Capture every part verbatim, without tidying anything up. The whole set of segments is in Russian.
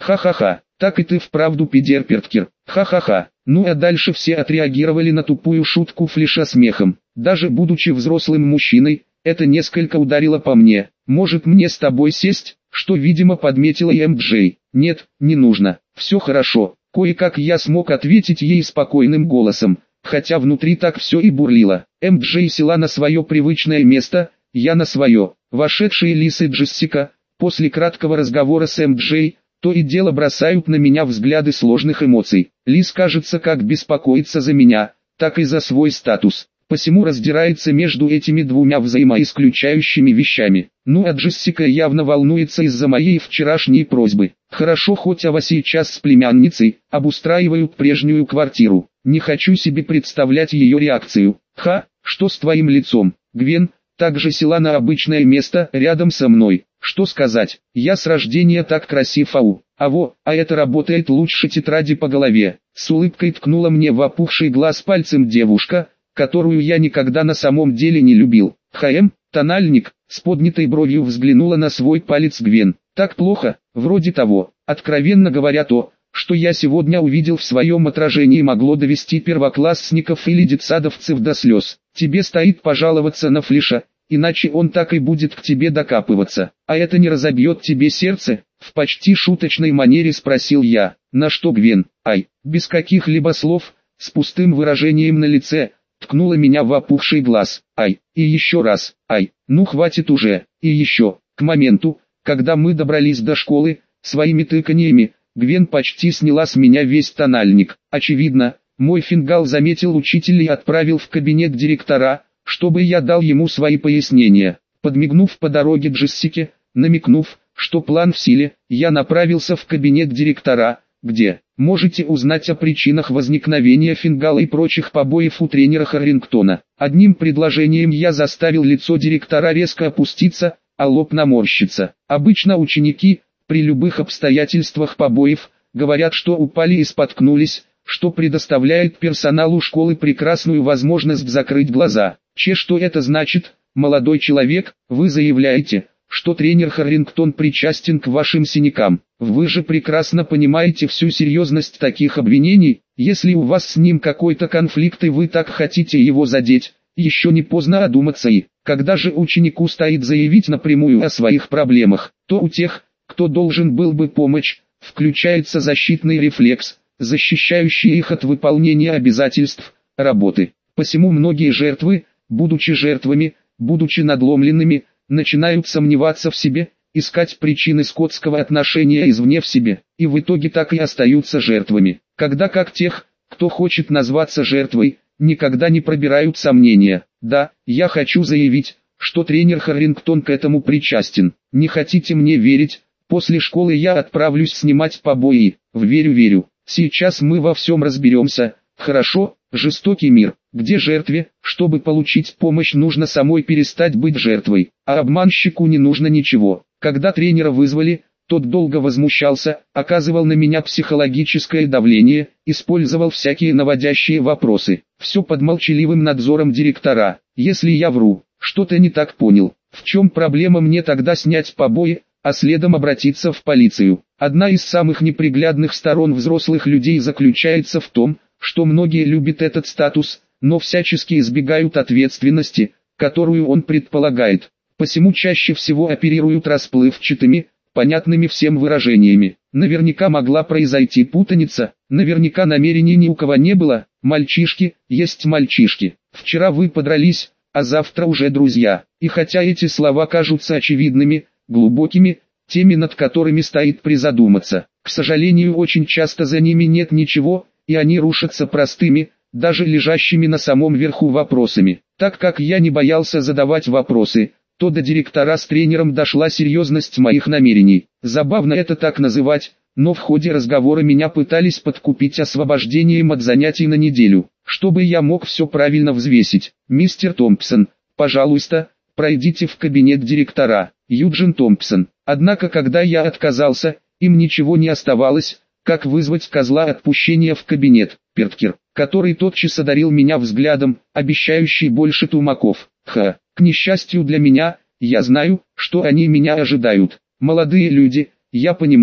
Ха-ха-ха, так и ты вправду пидер, Перткер. Ха-ха-ха. Ну а дальше все отреагировали на тупую шутку Флиша смехом. Даже будучи взрослым мужчиной, это несколько ударило по мне. Может мне с тобой сесть, что видимо подметила и эм джей. Нет, не нужно, все хорошо. Кое-как я смог ответить ей спокойным голосом, хотя внутри так все и бурлило. эм джей села на свое привычное место, я на свое. Вошедшие Лиз и Джессика, после краткого разговора с эм джей, то и дело бросают на меня взгляды сложных эмоций. Лиз, кажется, как беспокоится за меня, так и за свой статус. Посему раздирается между этими двумя взаимоисключающими вещами. Ну а Джессика явно волнуется из-за моей вчерашней просьбы. Хорошо, хоть Ава сейчас с племянницей обустраивают прежнюю квартиру. Не хочу себе представлять ее реакцию. Ха, что с твоим лицом? Гвен также села на обычное место рядом со мной. Что сказать, я с рождения так красив, ау. Аво, а это работает лучше тетради по голове. С улыбкой ткнула мне в опухший глаз пальцем девушка, которую я никогда на самом деле не любил. ХМ, тональник, с поднятой бровью взглянула на свой палец Гвен. Так плохо, вроде того. Откровенно говоря, то, что я сегодня увидел в своем отражении, могло довести первоклассников или детсадовцев до слез. Тебе стоит пожаловаться на Флиша, иначе он так и будет к тебе докапываться. А это не разобьет тебе сердце? В почти шуточной манере спросил я. На что Гвен, ай, без каких-либо слов, с пустым выражением на лице, ткнула меня в опухший глаз. Ай, и еще раз, ай, ну хватит уже, и еще. К моменту, когда мы добрались до школы, своими тыканьями, Гвен почти сняла с меня весь тональник. Очевидно, мой фингал заметил учитель и отправил в кабинет директора, чтобы я дал ему свои пояснения. Подмигнув по дороге Джессике, намекнув, что план в силе, я направился в кабинет директора, где можете узнать о причинах возникновения фингала и прочих побоев у тренера Харрингтона. Одним предложением я заставил лицо директора резко опуститься, а лоб наморщиться. Обычно ученики, при любых обстоятельствах побоев, говорят, что упали и споткнулись, что предоставляет персоналу школы прекрасную возможность закрыть глаза. Че, что это значит, молодой человек? Вы заявляете, что тренер Харрингтон причастен к вашим синякам. Вы же прекрасно понимаете всю серьезность таких обвинений. Если у вас с ним какой-то конфликт и вы так хотите его задеть, еще не поздно одуматься. И когда же ученику стоит заявить напрямую о своих проблемах, то у тех, кто должен был бы помочь, включается защитный рефлекс, защищающий их от выполнения обязательств, работы. Посему многие жертвы, будучи жертвами, будучи надломленными, начинают сомневаться в себе, искать причины скотского отношения извне в себе, и в итоге так и остаются жертвами. Когда как тех, кто хочет назваться жертвой, никогда не пробирают сомнения. Да, я хочу заявить, что тренер Харрингтон к этому причастен. Не хотите мне верить? После школы я отправлюсь снимать побои. Верю-верю. Сейчас мы во всем разберемся. Хорошо, жестокий мир, где жертве, чтобы получить помощь, нужно самой перестать быть жертвой, а обманщику не нужно ничего. Когда тренера вызвали, тот долго возмущался, оказывал на меня психологическое давление, использовал всякие наводящие вопросы. Все под молчаливым надзором директора. Если я вру, что-то не так понял. В чем проблема мне тогда снять побои, а следом обратиться в полицию? Одна из самых неприглядных сторон взрослых людей заключается в том, что многие любят этот статус, но всячески избегают ответственности, которую он предполагает. Посему чаще всего оперируют расплывчатыми, понятными всем выражениями. Наверняка могла произойти путаница, наверняка намерений ни у кого не было. Мальчишки, есть мальчишки. Вчера вы подрались, а завтра уже друзья. И хотя эти слова кажутся очевидными, глубокими, теми, над которыми стоит призадуматься, к сожалению, очень часто за ними нет ничего, и они рушатся простыми, даже лежащими на самом верху вопросами. Так как я не боялся задавать вопросы, то до директора с тренером дошла серьезность моих намерений. Забавно это так называть, но в ходе разговора меня пытались подкупить освобождением от занятий на неделю, чтобы я мог все правильно взвесить. Мистер Томпсон, пожалуйста, пройдите в кабинет директора. Юджин Томпсон. Однако когда я отказался, им ничего не оставалось, как вызвать козла отпущения в кабинет, Перткер, который тотчас одарил меня взглядом, обещающий больше тумаков. Ха, к несчастью для меня, я знаю, что они меня ожидают. Молодые люди, я понимаю,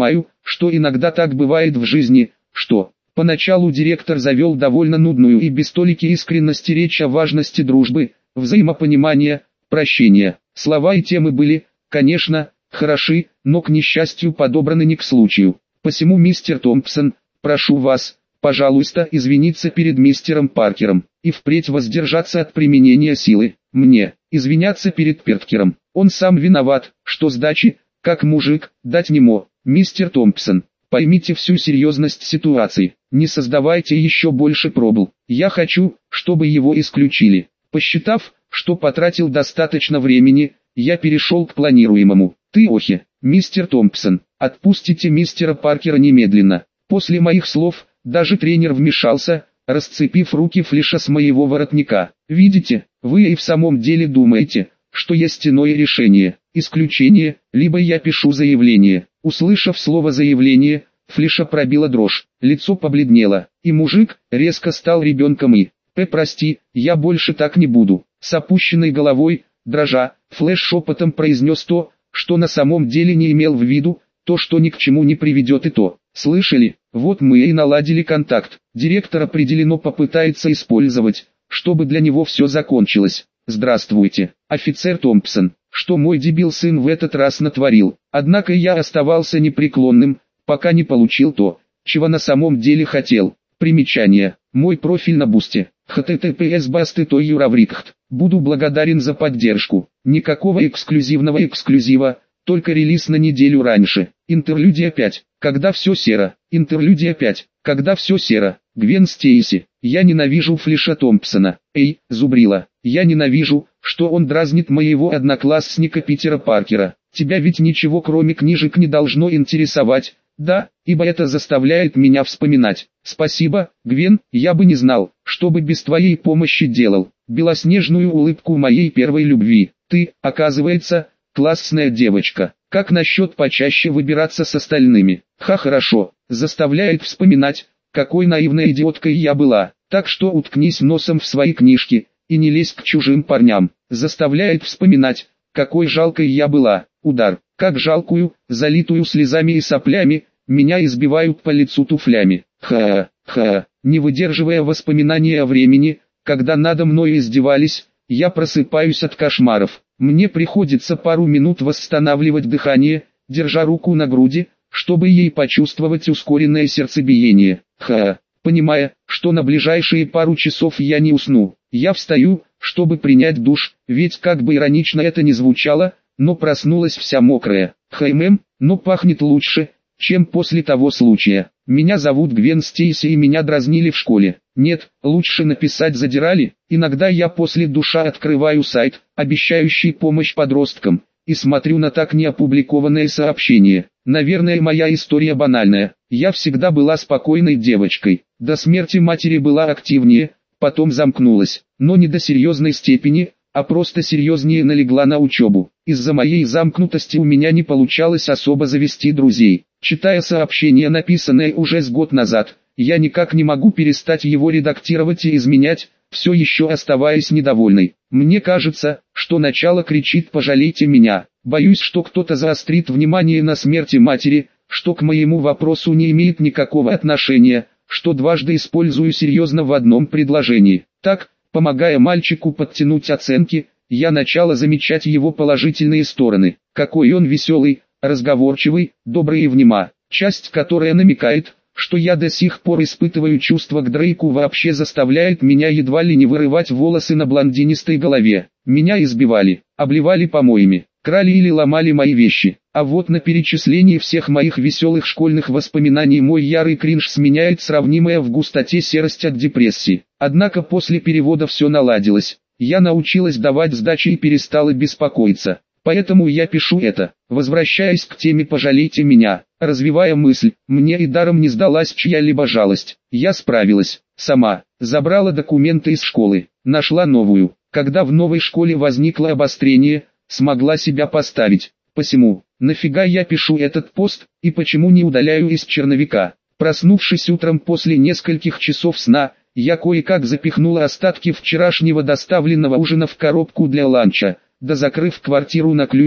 что иногда так бывает в жизни, что... Поначалу директор завел довольно нудную и без толики искренности речь о важности дружбы, взаимопонимания, прощения. Слова и темы были, конечно, хороши, но к несчастью подобраны не к случаю. Посему, мистер Томпсон, прошу вас, пожалуйста, извиниться перед мистером Паркером, и впредь воздержаться от применения силы. Мне, извиняться перед Перткером. Он сам виноват, что сдачи, как мужик, дать не мог. Мистер Томпсон, поймите всю серьезность ситуации, не создавайте еще больше пробыл. Я хочу, чтобы его исключили. Посчитав, что потратил достаточно времени, я перешел к планируемому. Ты охи, мистер Томпсон, отпустите мистера Паркера немедленно. После моих слов, даже тренер вмешался, расцепив руки Флиша с моего воротника. Видите, вы и в самом деле думаете, что есть иное решение, исключение, либо я пишу заявление. Услышав слово «заявление», Флиша пробила дрожь, лицо побледнело, и мужик резко стал ребенком и... «П, прости, я больше так не буду». С опущенной головой, дрожа, Флэш шепотом произнес то, что на самом деле не имел в виду, то, что ни к чему не приведет и то. Слышали? Вот мы и наладили контакт. Директор определенно попытается использовать, чтобы для него все закончилось. Здравствуйте, офицер Томпсон. Что мой дебил сын в этот раз натворил. Однако я оставался непреклонным, пока не получил то, чего на самом деле хотел. Примечание. Мой профиль на бусте. https басты той юраврикхт. Буду благодарен за поддержку. Никакого эксклюзивного эксклюзива, только релиз на неделю раньше. Интерлюдия пять. Когда все серо. Интерлюдия пять. Когда все серо. Гвен Стейси. Я ненавижу Флиша Томпсона. Эй, зубрила. Я ненавижу, что он дразнит моего одноклассника Питера Паркера. Тебя ведь ничего кроме книжек не должно интересовать. Да, ибо это заставляет меня вспоминать. Спасибо, Гвен, я бы не знал, что бы без твоей помощи делал. Белоснежную улыбку моей первой любви. Ты, оказывается, классная девочка. Как насчет почаще выбираться с остальными? Ха, хорошо. Заставляет вспоминать, какой наивной идиоткой я была. Так что уткнись носом в свои книжки и не лезь к чужим парням. Заставляет вспоминать, какой жалкой я была. Удар. Как жалкую, залитую слезами и соплями, меня избивают по лицу туфлями. Ха-ха. Не выдерживая воспоминания о времени, когда надо мной издевались, я просыпаюсь от кошмаров. Мне приходится пару минут восстанавливать дыхание, держа руку на груди, чтобы ей почувствовать ускоренное сердцебиение. Ха. Понимая, что на ближайшие пару часов я не усну, я встаю, чтобы принять душ, ведь как бы иронично это ни звучало, но проснулась вся мокрая. Хаймем, но пахнет лучше, чем после того случая. Меня зовут Гвен Стейси и меня дразнили в школе. Нет, лучше написать задирали. Иногда я после душа открываю сайт, обещающий помощь подросткам, и смотрю на так не опубликованные сообщения. Наверное, моя история банальная. Я всегда была спокойной девочкой. До смерти матери была активнее, потом замкнулась, но не до серьезной степени, а просто серьезнее налегла на учебу. Из-за моей замкнутости у меня не получалось особо завести друзей. Читая сообщение, написанное уже с год назад, я никак не могу перестать его редактировать и изменять, все еще оставаясь недовольной. Мне кажется, что начало кричит «пожалейте меня». Боюсь, что кто-то заострит внимание на смерти матери, что к моему вопросу не имеет никакого отношения, что дважды использую серьезно в одном предложении. Так, помогая мальчику подтянуть оценки, я начала замечать его положительные стороны. Какой он веселый, разговорчивый, добрый и внима. Часть, которая намекает, что я до сих пор испытываю чувства к Дрейку, вообще заставляет меня едва ли не вырывать волосы на блондинистой голове. Меня избивали, обливали помоями, крали или ломали мои вещи. А вот на перечислении всех моих веселых школьных воспоминаний мой ярый кринж сменяет сравнимая в густоте серость от депрессии. Однако после перевода все наладилось. Я научилась давать сдачи и перестала беспокоиться. Поэтому я пишу это, возвращаясь к теме «пожалейте меня», развивая мысль, мне и даром не сдалась чья-либо жалость. Я справилась, сама, забрала документы из школы, нашла новую. Когда в новой школе возникло обострение, смогла себя поставить. Посему, нафига я пишу этот пост, и почему не удаляю из черновика? Проснувшись утром после нескольких часов сна, я кое-как запихнула остатки вчерашнего доставленного ужина в коробку для ланча, да закрыв квартиру на ключ,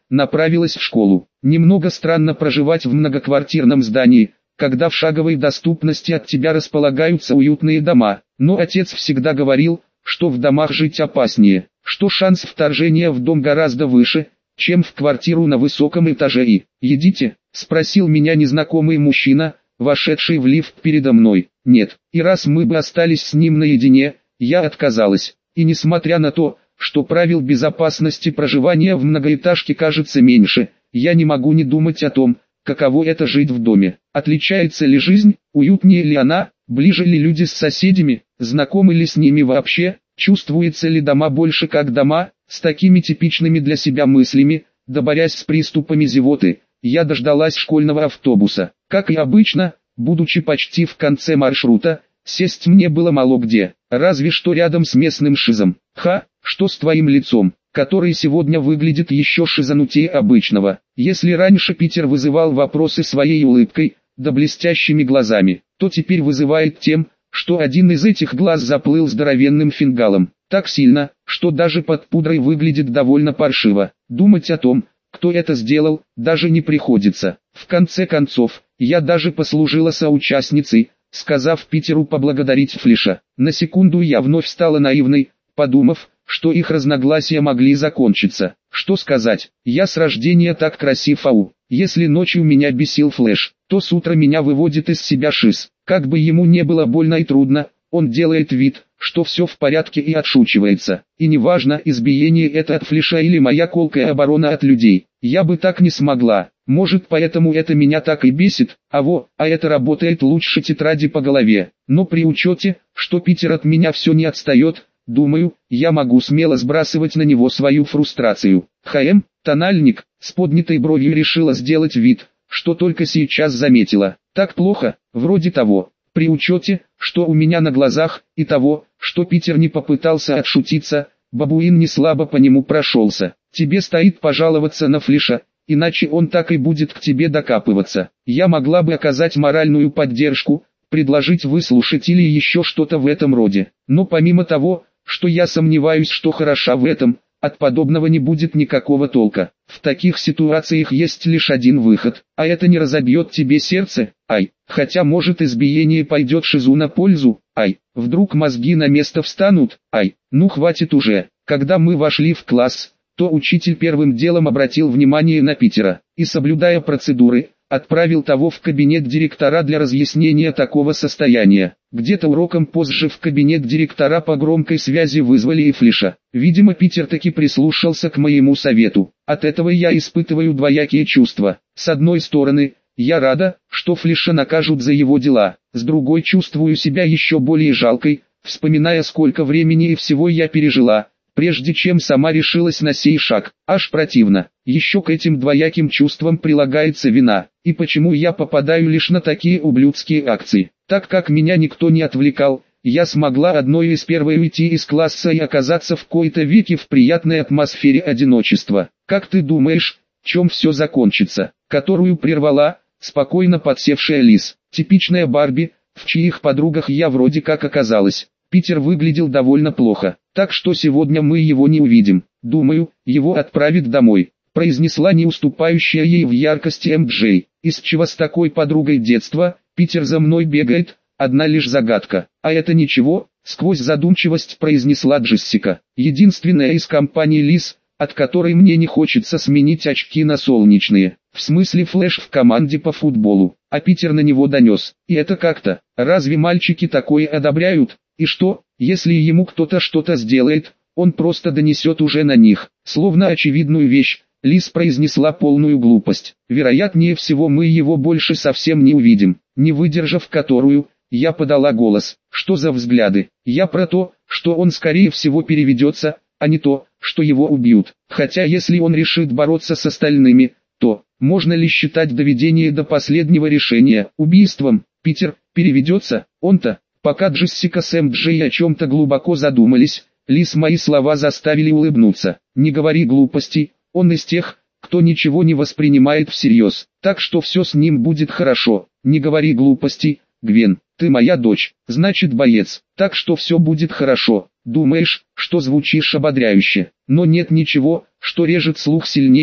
направилась в школу. Немного странно проживать в многоквартирном здании, когда в шаговой доступности от тебя располагаются уютные дома, но отец всегда говорил, что в домах жить опаснее, что шанс вторжения в дом гораздо выше, чем в квартиру на высоком этаже. И «Едите?» – спросил меня незнакомый мужчина, вошедший в лифт передо мной. Нет, и раз мы бы остались с ним наедине, я отказалась. И несмотря на то, что правил безопасности проживания в многоэтажке кажется меньше, я не могу не думать о том, каково это жить в доме. Отличается ли жизнь, уютнее ли она, ближе ли люди с соседями, знакомы ли с ними вообще, чувствуются ли дома больше как дома, с такими типичными для себя мыслями, да борясь с приступами зевоты, я дождалась школьного автобуса. Как и обычно, будучи почти в конце маршрута, сесть мне было мало где, разве что рядом с местным шизом. Ха, что с твоим лицом, который сегодня выглядит еще шизанутее обычного. Если раньше Питер вызывал вопросы своей улыбкой, да блестящими глазами, то теперь вызывает тем, что один из этих глаз заплыл здоровенным фингалом, так сильно, что даже под пудрой выглядит довольно паршиво. Думать о том, кто это сделал, даже не приходится. В конце концов, я даже послужила соучастницей, сказав Питеру поблагодарить Флиша. На секунду я вновь стала наивной, подумав, что их разногласия могли закончиться. Что сказать, я с рождения так красив, ау. Если ночью меня бесил Флэш, то с утра меня выводит из себя шиз. Как бы ему не было больно и трудно, он делает вид, что все в порядке и отшучивается. И неважно, избиение это от Флиша или моя колкая оборона от людей, я бы так не смогла. Может, поэтому это меня так и бесит, а во, а это работает лучше тетради по голове. Но при учете, что Питер от меня все не отстает, думаю, я могу смело сбрасывать на него свою фрустрацию. ХМ, тональник, с поднятой бровью решила сделать вид, что только сейчас заметила. Так плохо, вроде того. При учете, что у меня на глазах, и того, что Питер не попытался отшутиться, бабуин не слабо по нему прошелся. Тебе стоит пожаловаться на Флиша, иначе он так и будет к тебе докапываться. Я могла бы оказать моральную поддержку, предложить выслушать или еще что-то в этом роде. Но помимо того, что я сомневаюсь, что хороша в этом, от подобного не будет никакого толка. В таких ситуациях есть лишь один выход, а это не разобьет тебе сердце, ай. Хотя может избиение пойдет шизу на пользу, ай. Вдруг мозги на место встанут, ай. Ну хватит уже. Когда мы вошли в класс, то учитель первым делом обратил внимание на Питера, и соблюдая процедуры, отправил того в кабинет директора для разъяснения такого состояния. Где-то уроком позже в кабинет директора по громкой связи вызвали и Флиша. Видимо, Питер таки прислушался к моему совету. От этого я испытываю двоякие чувства. С одной стороны, я рада, что Флиша накажут за его дела. С другой, чувствую себя еще более жалкой, вспоминая, сколько времени и всего я пережила, прежде чем сама решилась на сей шаг. Аж противно. Еще к этим двояким чувствам прилагается вина. И почему я попадаю лишь на такие ублюдские акции? Так как меня никто не отвлекал, я смогла одной из первой уйти из класса и оказаться в кои-то веки в приятной атмосфере одиночества. Как ты думаешь, чем все закончится? Которую прервала, спокойно подсевшая Лиз. Типичная Барби, в чьих подругах я вроде как оказалась. Питер выглядел довольно плохо, так что сегодня мы его не увидим. Думаю, его отправят домой, произнесла не уступающая ей в яркости эм джей. Из чего с такой подругой детства, Питер за мной бегает, одна лишь загадка. А это ничего, сквозь задумчивость произнесла Джессика. Единственная из компании Лиз, от которой мне не хочется сменить очки на солнечные. В смысле Флэш в команде по футболу, а Питер на него донес. И это как-то, разве мальчики такое одобряют? И что, если ему кто-то что-то сделает, он просто донесет уже на них, словно очевидную вещь. Лиз произнесла полную глупость. Вероятнее всего мы его больше совсем не увидим. Не выдержав которую, я подала голос. Что за взгляды? Я про то, что он скорее всего переведется, а не то, что его убьют. Хотя если он решит бороться с остальными, то, можно ли считать доведение до последнего решения убийством? Питер переведется, он-то. Пока Джессика с эм джей о чем-то глубоко задумались, Лиз мои слова заставили улыбнуться. Не говори глупостей, он из тех, кто ничего не воспринимает всерьез, так что все с ним будет хорошо. Не говори глупостей, Гвен, ты моя дочь, значит боец, так что все будет хорошо. Думаешь, что звучишь ободряюще, но нет ничего, что режет слух сильнее,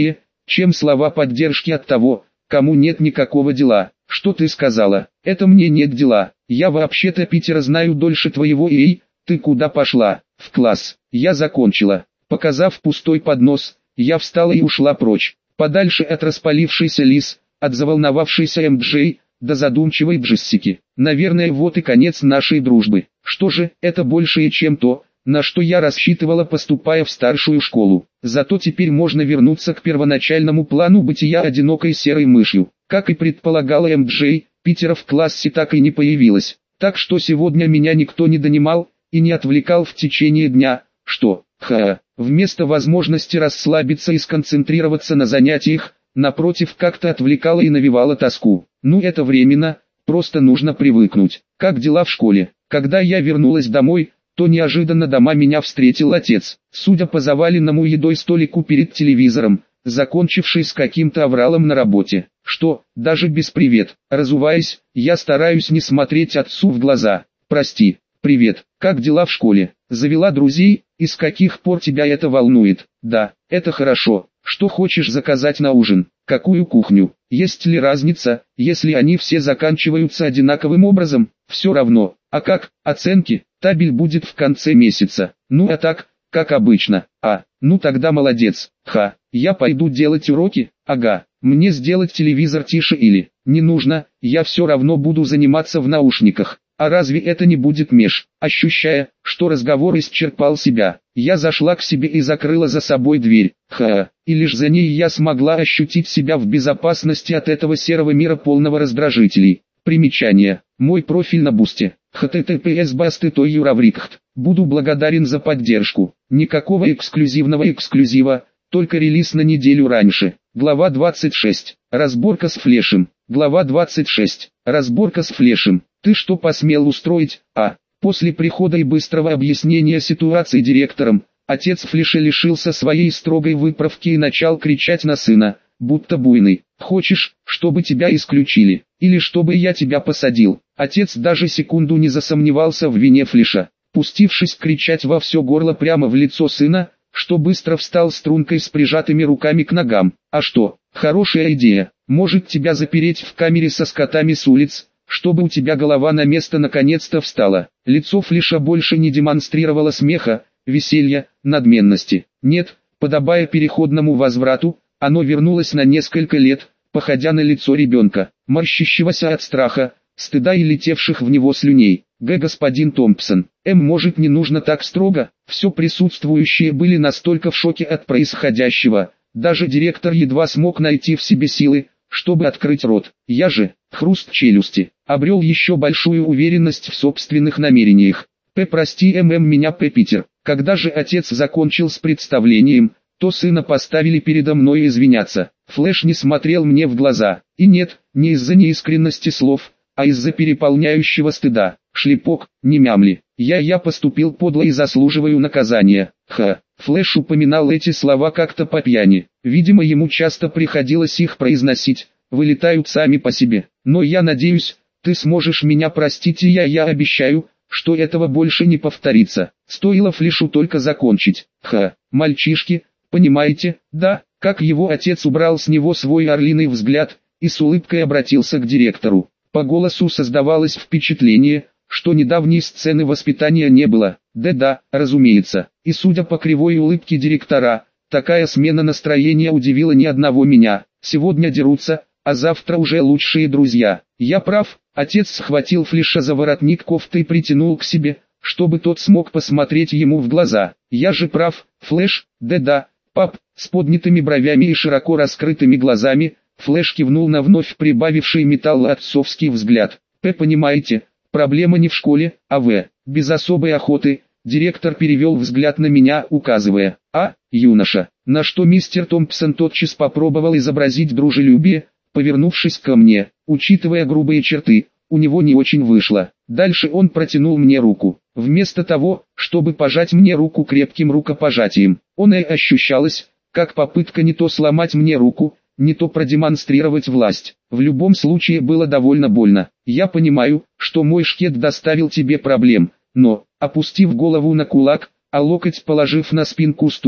чем слова поддержки от того, кому нет никакого дела. Что ты сказала? Это мне нет дела. Я вообще-то Питера знаю дольше твоего. Эй, ты куда пошла? В класс. Я закончила. Показав пустой поднос, я встала и ушла прочь, подальше от распалившейся Лиз, от заволновавшейся эм джей, до задумчивой Джессики. Наверное, вот и конец нашей дружбы. Что же, это большее, чем то, на что я рассчитывала, поступая в старшую школу. Зато теперь можно вернуться к первоначальному плану бытия одинокой серой мышью. Как и предполагала эм джей, Питера в классе так и не появилось. Так что сегодня меня никто не донимал и не отвлекал в течение дня, что, ха, вместо возможности расслабиться и сконцентрироваться на занятиях, напротив, как-то отвлекало и навевало тоску. Ну это временно, просто нужно привыкнуть. Как дела в школе? Когда я вернулась домой, то неожиданно дома меня встретил отец. Судя по заваленному едой столику перед телевизором, закончивший с каким-то авралом на работе. Что, даже без привет, разуваясь, я стараюсь не смотреть отцу в глаза. Прости, привет, как дела в школе? Завела друзей, и с каких пор тебя это волнует? Да, это хорошо. Что хочешь заказать на ужин? Какую кухню? Есть ли разница, если они все заканчиваются одинаковым образом? Все равно. А как? Оценки? Табель будет в конце месяца. Ну а так, как обычно. А, ну тогда молодец. Ха, я пойду делать уроки? Ага. Мне сделать телевизор тише или? Не нужно, я все равно буду заниматься в наушниках. А разве это не будет меж? Ощущая, что разговор исчерпал себя, я зашла к себе и закрыла за собой дверь. Ха, и лишь за ней я смогла ощутить себя в безопасности от этого серого мира полного раздражителей. Примечание. Мой профиль на Бусте. эйч ти ти пи эс басты точка юраврикхт. Буду благодарен за поддержку. Никакого эксклюзивного эксклюзива, только релиз на неделю раньше. Глава двадцать шесть. Разборка с Флешем. Глава двадцать шесть. Разборка с Флешем. Ты что посмел устроить, а? После прихода и быстрого объяснения ситуации директором, отец Флеша лишился своей строгой выправки и начал кричать на сына, будто буйный. Хочешь, чтобы тебя исключили, или чтобы я тебя посадил? Отец даже секунду не засомневался в вине Флеша, пустившись кричать во все горло прямо в лицо сына, что быстро встал стрункой с прижатыми руками к ногам. А что, хорошая идея, может тебя запереть в камере со скотами с улиц, чтобы у тебя голова на место наконец-то встала. Лицо Флеша больше не демонстрировало смеха, веселья, надменности. Нет, подобая переходному возврату, оно вернулось на несколько лет, походя на лицо ребенка, морщащегося от страха, стыда и летевших в него слюней. Г. господин Томпсон, М. может не нужно так строго? Все присутствующие были настолько в шоке от происходящего, даже директор едва смог найти в себе силы, чтобы открыть рот. Я же, хруст челюсти, обрел еще большую уверенность в собственных намерениях. П. прости, ММ меня П. Питер. Когда же отец закончил с представлением, то сына поставили передо мной извиняться. Флэш не смотрел мне в глаза, и нет, не из-за неискренности слов, а из-за переполняющего стыда. Шлепок, не мямли, я я поступил подло и заслуживаю наказания. Ха, Флэш упоминал эти слова как-то по пьяни, видимо ему часто приходилось их произносить, вылетают сами по себе. Но я надеюсь, ты сможешь меня простить, и я я обещаю, что этого больше не повторится. Стоило Флэшу только закончить. Ха, мальчишки, понимаете, да, как его отец убрал с него свой орлиный взгляд, и с улыбкой обратился к директору. По голосу создавалось впечатление, что недавней сцены воспитания не было. Да-да, разумеется. И судя по кривой улыбке директора, такая смена настроения удивила ни одного меня. Сегодня дерутся, а завтра уже лучшие друзья. Я прав. Отец схватил Флеша за воротник кофты и притянул к себе, чтобы тот смог посмотреть ему в глаза. Я же прав, Флэш. Да-да, пап. С поднятыми бровями и широко раскрытыми глазами, Флэш кивнул на вновь прибавивший металла отцовский взгляд. П. понимаете, проблема не в школе, а в. Без особой охоты, директор перевел взгляд на меня, указывая. А, юноша, на что мистер Томпсон тотчас попробовал изобразить дружелюбие, повернувшись ко мне. Учитывая грубые черты, у него не очень вышло. Дальше он протянул мне руку. Вместо того, чтобы пожать мне руку крепким рукопожатием, он и ощущалось, как попытка не то сломать мне руку, не то продемонстрировать власть. В любом случае было довольно больно. Я понимаю, что мой шкет доставил тебе проблем, но, опустив голову на кулак, а локоть положив на спинку стула,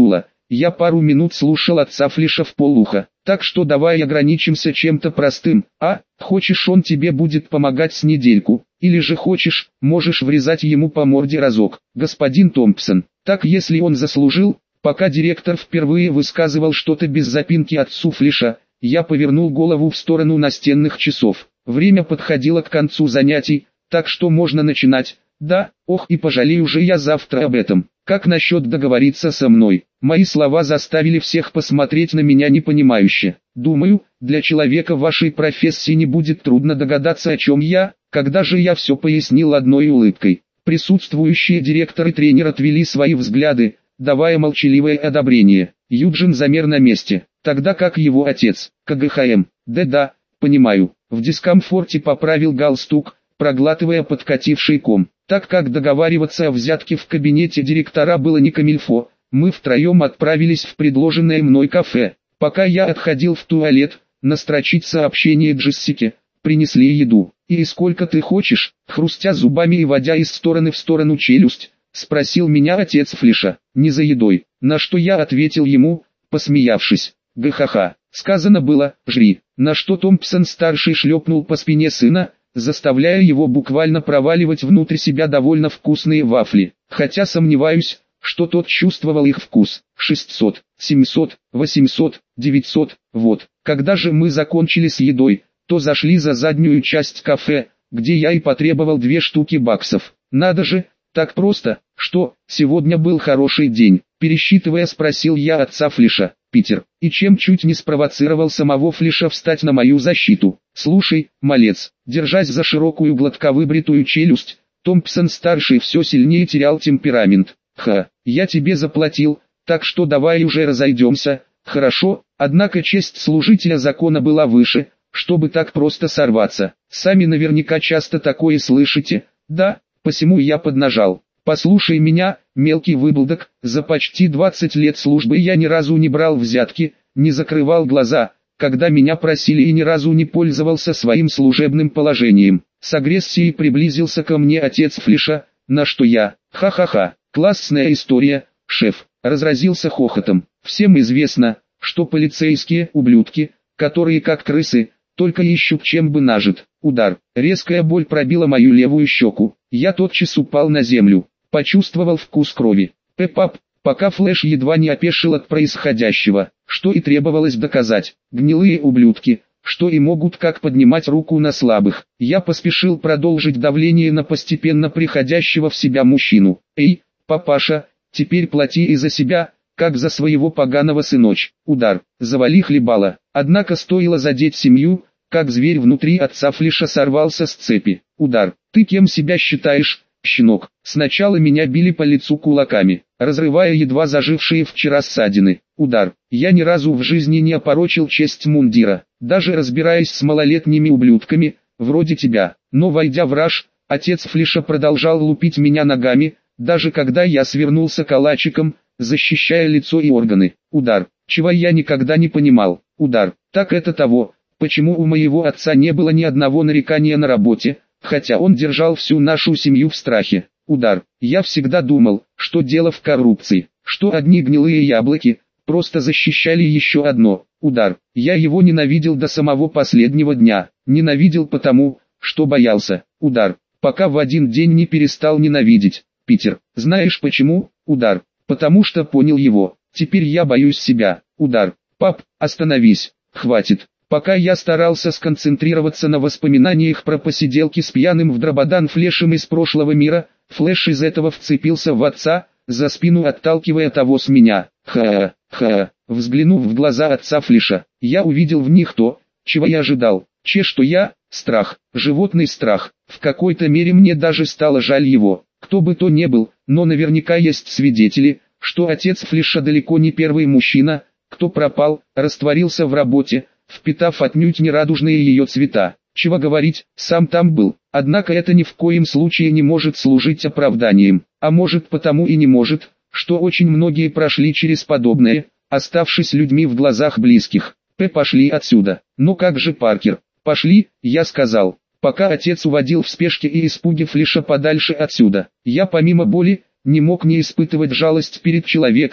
Я пару минут слушал отца Флиша вполуха. Так что давай ограничимся чем-то простым, а? Хочешь, он тебе будет помогать с недельку, или же хочешь, можешь врезать ему по морде разок, господин Томпсон. Так если он заслужил. Пока директор впервые высказывал что-то без запинки отцу Флиша, я повернул голову в сторону настенных часов. Время подходило к концу занятий, так что можно начинать. Да, ох, и пожалею же я завтра об этом. Как насчет договориться со мной? Мои слова заставили всех посмотреть на меня непонимающе. Думаю, для человека вашей профессии не будет трудно догадаться, о чем я, когда же я все пояснил одной улыбкой. Присутствующие директор и тренер отвели свои взгляды, давая молчаливое одобрение. Юджин замер на месте, тогда как его отец, КГХМ, да-да, понимаю, в дискомфорте поправил галстук, проглатывая подкативший ком. Так как договариваться о взятке в кабинете директора было не камильфо, мы втроем отправились в предложенное мной кафе. Пока я отходил в туалет, настрочить сообщение Джессике, принесли еду. «И сколько ты хочешь?» Хрустя зубами и водя из стороны в сторону челюсть, спросил меня отец Флиша, не за едой, на что я ответил ему, посмеявшись. «Га-ха-ха». Сказано было «жри», на что Томпсон-старший шлепнул по спине сына, заставляя его буквально проваливать внутрь себя довольно вкусные вафли, хотя сомневаюсь, что тот чувствовал их вкус. шестьсот, семьсот, восемьсот, девятьсот, вот. Когда же мы закончили с едой, то зашли за заднюю часть кафе, где я и потребовал две штуки баксов. Надо же, так просто, что, сегодня был хороший день, пересчитывая спросил я отца Флиша. Питер, и чем чуть не спровоцировал самого Флиша встать на мою защиту. Слушай, малец, держась за широкую гладковыбритую челюсть, Томпсон-старший все сильнее терял темперамент. Ха, я тебе заплатил, так что давай уже разойдемся, хорошо, однако честь служителя закона была выше, чтобы так просто сорваться. Сами наверняка часто такое слышите, да, посему я поднажал. Послушай меня, мелкий выбылдок, за почти двадцать лет службы я ни разу не брал взятки, не закрывал глаза, когда меня просили и ни разу не пользовался своим служебным положением. С агрессией приблизился ко мне отец Флиша, на что я, ха-ха-ха, классная история, шеф, разразился хохотом. Всем известно, что полицейские ублюдки, которые как крысы, только ищут чем бы нажить. Удар, резкая боль пробила мою левую щеку, я тотчас упал на землю. Почувствовал вкус крови. Пепап, пока Флэш едва не опешил от происходящего, что и требовалось доказать. Гнилые ублюдки, что и могут как поднимать руку на слабых. Я поспешил продолжить давление на постепенно приходящего в себя мужчину. Эй, папаша, теперь плати и за себя, как за своего поганого сыночь. Удар, завали хлебало. Однако стоило задеть семью, как зверь внутри отца Флиша сорвался с цепи. Удар, ты кем себя считаешь? Щенок, сначала меня били по лицу кулаками, разрывая едва зажившие вчера ссадины. Удар, я ни разу в жизни не опорочил честь мундира, даже разбираясь с малолетними ублюдками, вроде тебя. Но войдя в раж, отец Флиша продолжал лупить меня ногами, даже когда я свернулся калачиком, защищая лицо и органы. Удар, чего я никогда не понимал. Удар, так это того, почему у моего отца не было ни одного нарекания на работе, хотя он держал всю нашу семью в страхе. Удар. Я всегда думал, что дело в коррупции, что одни гнилые яблоки просто защищали еще одно. Удар. Я его ненавидел до самого последнего дня. Ненавидел потому, что боялся. Удар. Пока в один день не перестал ненавидеть. Питер. Знаешь почему? Удар. Потому что понял его. Теперь я боюсь себя. Удар. Пап, остановись. Хватит. Пока я старался сконцентрироваться на воспоминаниях про посиделки с пьяным в дрободан Флэшем из прошлого мира, Флэш из этого вцепился в отца, за спину отталкивая того с меня. Ха-ха. Взглянув в глаза отца Флэша, я увидел в них то, чего я ожидал. Че что я, страх, животный страх. В какой-то мере мне даже стало жаль его. Кто бы то ни был, но наверняка есть свидетели, что отец Флэша далеко не первый мужчина, кто пропал, растворился в работе, впитав отнюдь не радужные ее цвета. Чего говорить, сам там был, однако это ни в коем случае не может служить оправданием, а может потому и не может, что очень многие прошли через подобное, оставшись людьми в глазах близких. П. Пошли отсюда. Ну как же, Паркер? Пошли, я сказал, пока отец уводил в спешке и испуге Флэша подальше отсюда. Я помимо боли, не мог не испытывать жалость перед человеком,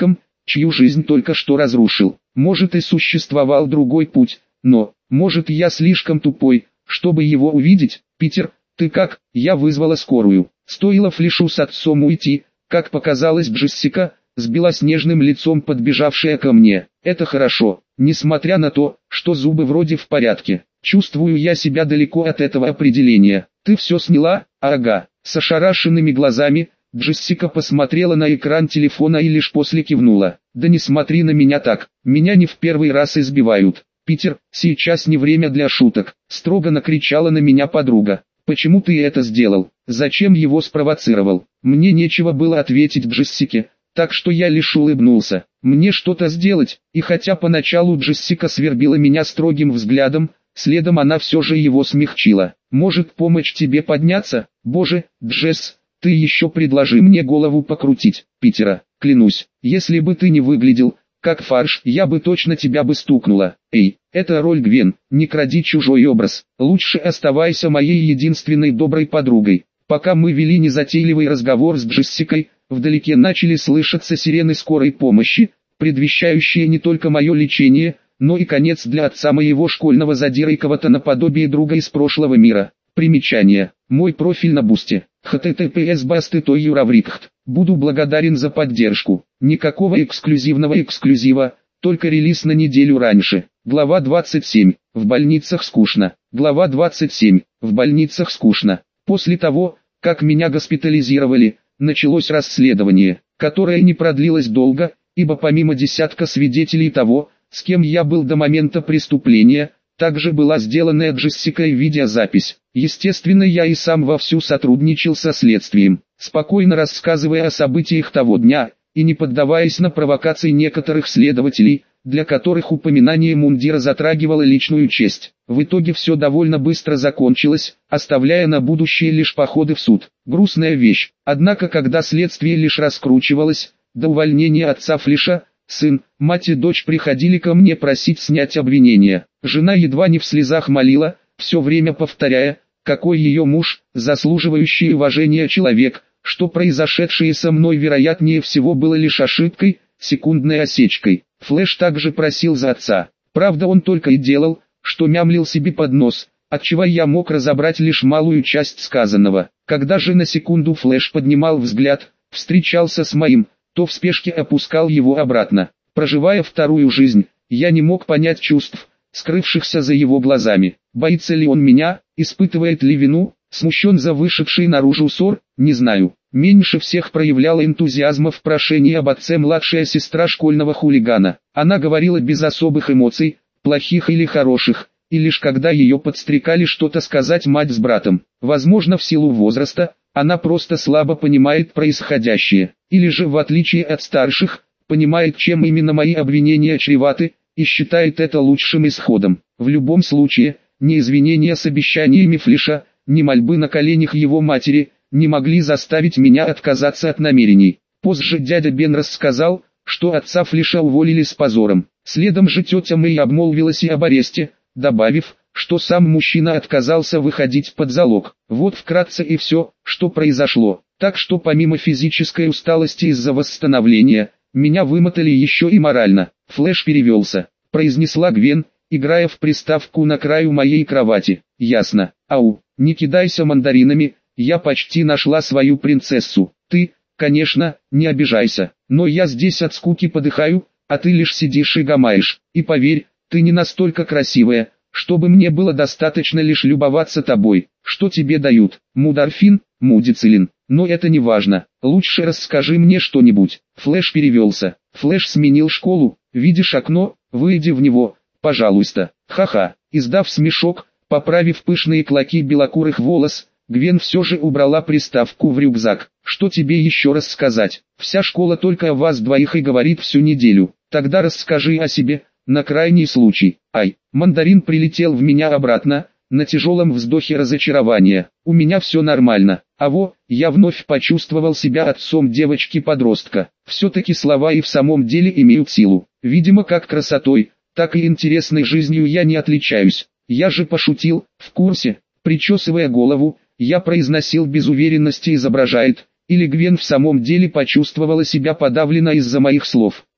чью жизнь только что разрушил. Может и существовал другой путь, но, может я слишком тупой, чтобы его увидеть. Питер, ты как? Я вызвала скорую. Стоило Флишу с отцом уйти, как показалась Джессика, с белоснежным лицом подбежавшая ко мне. Это хорошо, несмотря на то, что зубы вроде в порядке. Чувствую я себя далеко от этого определения. Ты все сняла? Ага. С ошарашенными глазами, Джессика посмотрела на экран телефона и лишь после кивнула. Да не смотри на меня так, меня не в первый раз избивают. Питер, сейчас не время для шуток, строго накричала на меня подруга. Почему ты это сделал? Зачем его спровоцировал? Мне нечего было ответить Джессике, так что я лишь улыбнулся. Мне что-то сделать, и хотя поначалу Джессика свербила меня строгим взглядом, следом она все же его смягчила. Может помочь тебе подняться? Боже, Джесс, ты еще предложи мне голову покрутить. Питера, клянусь, если бы ты не выглядел как фарш, я бы точно тебя бы стукнула. Эй, это роль Гвен, не кради чужой образ. Лучше оставайся моей единственной доброй подругой. Пока мы вели незатейливый разговор с Джессикой, вдалеке начали слышаться сирены скорой помощи, предвещающие не только мое лечение, но и конец для отца моего школьного задирайковато наподобие друга из прошлого мира. Примечание. Мой профиль на Бусте. эйч ти ти пи эс басты точка юраврикхт. Буду благодарен за поддержку. Никакого эксклюзивного эксклюзива, только релиз на неделю раньше. Глава двадцать семь. В больницах скучно. Глава двадцать семь. В больницах скучно. После того, как меня госпитализировали, началось расследование, которое не продлилось долго, ибо помимо десятка свидетелей того, с кем я был до момента преступления, также была сделана Джессикой видеозапись. Естественно, я и сам вовсю сотрудничал со следствием, спокойно рассказывая о событиях того дня, и не поддаваясь на провокации некоторых следователей, для которых упоминание мундира затрагивало личную честь. В итоге все довольно быстро закончилось, оставляя на будущее лишь походы в суд. Грустная вещь. Однако когда следствие лишь раскручивалось, до увольнения отца Флиша, сын, мать и дочь приходили ко мне просить снять обвинения. Жена едва не в слезах молила, все время повторяя, какой ее муж, заслуживающий уважения человек, что произошедшее со мной вероятнее всего было лишь ошибкой, секундной осечкой. Флэш также просил за отца. Правда, он только и делал, что мямлил себе под нос, отчего я мог разобрать лишь малую часть сказанного. Когда же на секунду Флэш поднимал взгляд, встречался с моим, то в спешке опускал его обратно. Проживая вторую жизнь, я не мог понять чувств, скрывшихся за его глазами. Боится ли он меня, испытывает ли вину, смущен за вышедший наружу ссор, не знаю. Меньше всех проявляла энтузиазма в прошении об отце младшая сестра школьного хулигана. Она говорила без особых эмоций, плохих или хороших, и лишь когда ее подстрекали что-то сказать мать с братом. Возможно, в силу возраста, она просто слабо понимает происходящее, или же в отличие от старших, понимает, чем именно мои обвинения чреваты, и считает это лучшим исходом. В любом случае, ни извинения с обещаниями Флиша, ни мольбы на коленях его матери, не могли заставить меня отказаться от намерений. Позже дядя Бен рассказал, что отца Флиша уволили с позором. Следом же тетя Мэй обмолвилась и об аресте, добавив, что сам мужчина отказался выходить под залог. Вот вкратце и все, что произошло. Так что помимо физической усталости из-за восстановления, меня вымотали еще и морально. Флэш перевелся, произнесла Гвен, играя в приставку на краю моей кровати. Ясно. Ау, не кидайся мандаринами, я почти нашла свою принцессу. Ты, конечно, не обижайся, но я здесь от скуки подыхаю, а ты лишь сидишь и гамаешь. И поверь, ты не настолько красивая, чтобы мне было достаточно лишь любоваться тобой. Что тебе дают? Мудорфин, мудицилин. Но это не важно. Лучше расскажи мне что-нибудь. Флэш перевелся. Флэш сменил школу. Видишь окно? Выйди в него, пожалуйста. Ха-ха. Издав смешок, поправив пышные клоки белокурых волос, Гвен все же убрала приставку в рюкзак. Что тебе еще рассказать? Вся школа только о вас двоих и говорит всю неделю. Тогда расскажи о себе, на крайний случай. Ай, мандарин прилетел в меня обратно, на тяжелом вздохе разочарования. У меня все нормально. А во, я вновь почувствовал себя отцом девочки-подростка. Все-таки слова и в самом деле имеют силу. Видимо, как красотой, так и интересной жизнью я не отличаюсь. Я же пошутил, в курсе. Причесывая голову, я произносил без уверенности изображает, или Гвен в самом деле почувствовала себя подавлена из-за моих слов.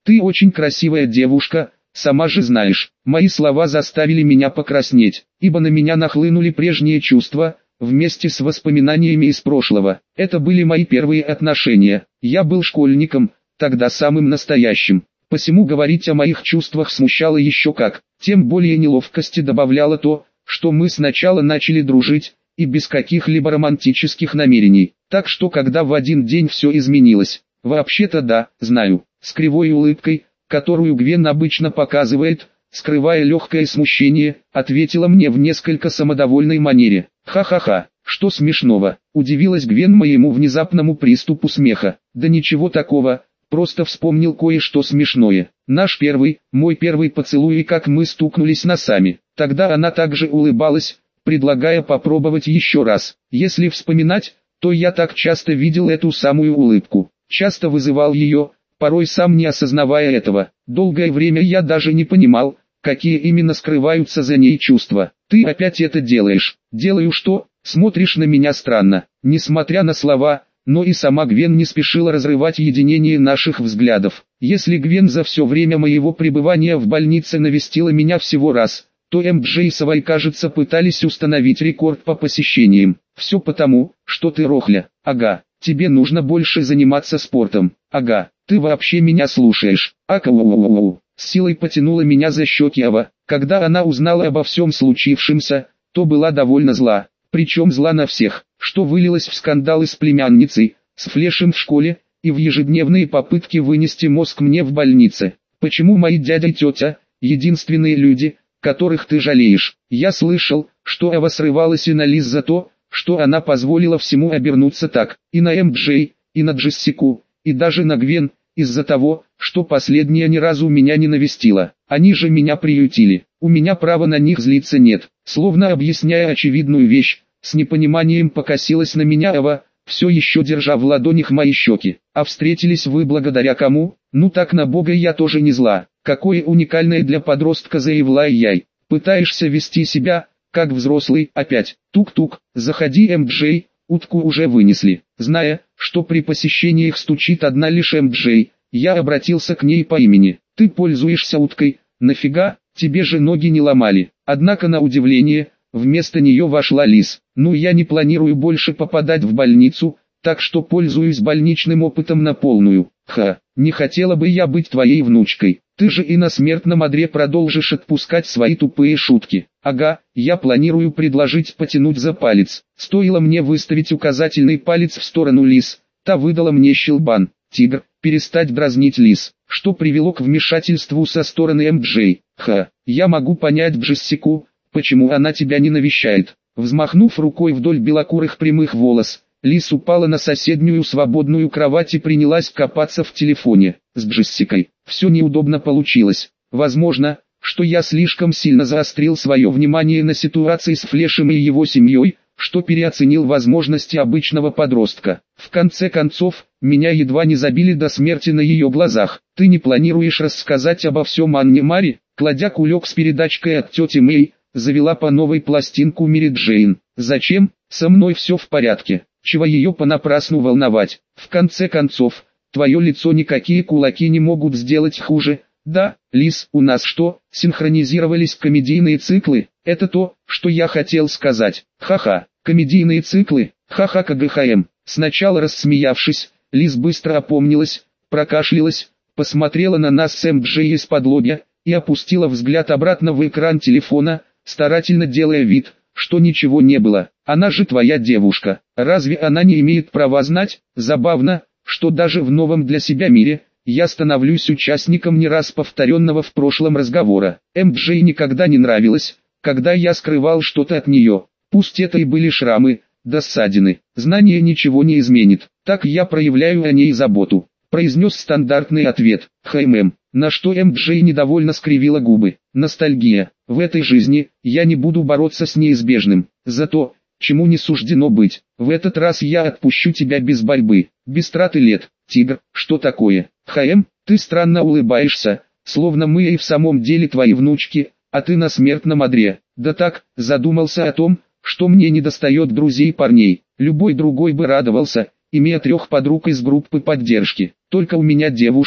Ты очень красивая девушка, сама же знаешь. Мои слова заставили меня покраснеть, ибо на меня нахлынули прежние чувства, вместе с воспоминаниями из прошлого. Это были мои первые отношения. Я был школьником, тогда самым настоящим. Посему говорить о моих чувствах смущало еще как. Тем более неловкости добавляло то, что мы сначала начали дружить, и без каких-либо романтических намерений. Так что когда в один день все изменилось, вообще-то да, знаю, с кривой улыбкой, которую Гвен обычно показывает, скрывая легкое смущение, ответила мне в несколько самодовольной манере. Ха-ха-ха, что смешного, удивилась Гвен моему внезапному приступу смеха. Да ничего такого, просто вспомнил кое-что смешное. Наш первый, мой первый поцелуй и как мы стукнулись носами. Тогда она также улыбалась, предлагая попробовать еще раз. Если вспоминать, то я так часто видел эту самую улыбку. Часто вызывал ее, порой сам не осознавая этого. Долгое время я даже не понимал, какие именно скрываются за ней чувства. Ты опять это делаешь. Делаю что? Смотришь на меня странно. Несмотря на слова, но и сама Гвен не спешила разрывать единение наших взглядов. Если Гвен за все время моего пребывания в больнице навестила меня всего раз, то эм джей с Авой, кажется, пытались установить рекорд по посещениям. Все потому, что ты рохля. Ага, тебе нужно больше заниматься спортом. Ага, ты вообще меня слушаешь. Ака-у-у-у-у. С силой потянула меня за щеки Ава. Когда она узнала обо всем случившемся, то была довольно зла. Причем зла на всех, что вылилось в скандалы с племянницей, с Флешем в школе, и в ежедневные попытки вынести мозг мне в больнице. Почему мои дядя и тетя, единственные люди, которых ты жалеешь? Я слышал, что Ава срывалась и на Лиз за то, что она позволила всему обернуться так, и на эм джей, и на Джессику, и даже на Гвен, из-за того, что последняя ни разу меня не навестила. Они же меня приютили, у меня права на них злиться нет. Словно объясняя очевидную вещь, с непониманием покосилась на меня Ава, все еще держа в ладонях мои щеки. А встретились вы благодаря кому? Ну так на бога я тоже не зла. Какое уникальное для подростка, заявила я. Пытаешься вести себя, как взрослый, опять. Тук-тук, заходи, эм джей, утку уже вынесли. Зная, что при посещении их стучит одна лишь эм джей, я обратился к ней по имени. Ты пользуешься уткой, нафига, тебе же ноги не ломали. Однако на удивление, вместо нее вошла Лиз. Ну я не планирую больше попадать в больницу, так что пользуюсь больничным опытом на полную. Ха, не хотела бы я быть твоей внучкой. Ты же и на смертном одре продолжишь отпускать свои тупые шутки. Ага, я планирую предложить потянуть за палец. Стоило мне выставить указательный палец в сторону Лиз, та выдала мне щелбан. Тигр, перестать дразнить Лиз, что привело к вмешательству со стороны эм джей. Ха, я могу понять Джессику, почему она тебя не навещает. Взмахнув рукой вдоль белокурых прямых волос, Лиз упала на соседнюю свободную кровать и принялась копаться в телефоне. С Джессикой все неудобно получилось. Возможно, что я слишком сильно заострил свое внимание на ситуации с Флешем и его семьей, что переоценил возможности обычного подростка. В конце концов, меня едва не забили до смерти на ее глазах. Ты не планируешь рассказать обо всем Анне Мари? Кладя кулек с передачкой от тети Мэй, завела по новой пластинку Мэри Джейн. Зачем? Со мной все в порядке. Чего ее понапрасну волновать? В конце концов, твое лицо никакие кулаки не могут сделать хуже. Да, Лиз, у нас что, синхронизировались комедийные циклы? Это то, что я хотел сказать. Ха-ха, комедийные циклы, ха-ха КГХМ. Сначала рассмеявшись, Лиз быстро опомнилась, прокашлялась, посмотрела на нас с эм джей из-под лобья, и опустила взгляд обратно в экран телефона, старательно делая вид, что ничего не было. Она же твоя девушка, разве она не имеет права знать? Забавно, что даже в новом для себя мире, я становлюсь участником не раз повторенного в прошлом разговора. эм джей никогда не нравилось, когда я скрывал что-то от нее. Пусть это и были шрамы, да ссадины. Знание ничего не изменит. Так я проявляю о ней заботу. Произнес стандартный ответ. Хэм, на что эм джей недовольно скривила губы. Ностальгия. В этой жизни, я не буду бороться с неизбежным. Зато, чему не суждено быть. В этот раз я отпущу тебя без борьбы, без траты лет. Тигр, что такое? Хэм, ты странно улыбаешься, словно мы и в самом деле твои внучки, а ты на смертном одре. Да так, задумался о том, что мне недостает друзей парней. Любой другой бы радовался, имея трех подруг из группы поддержки. Только у меня девушка,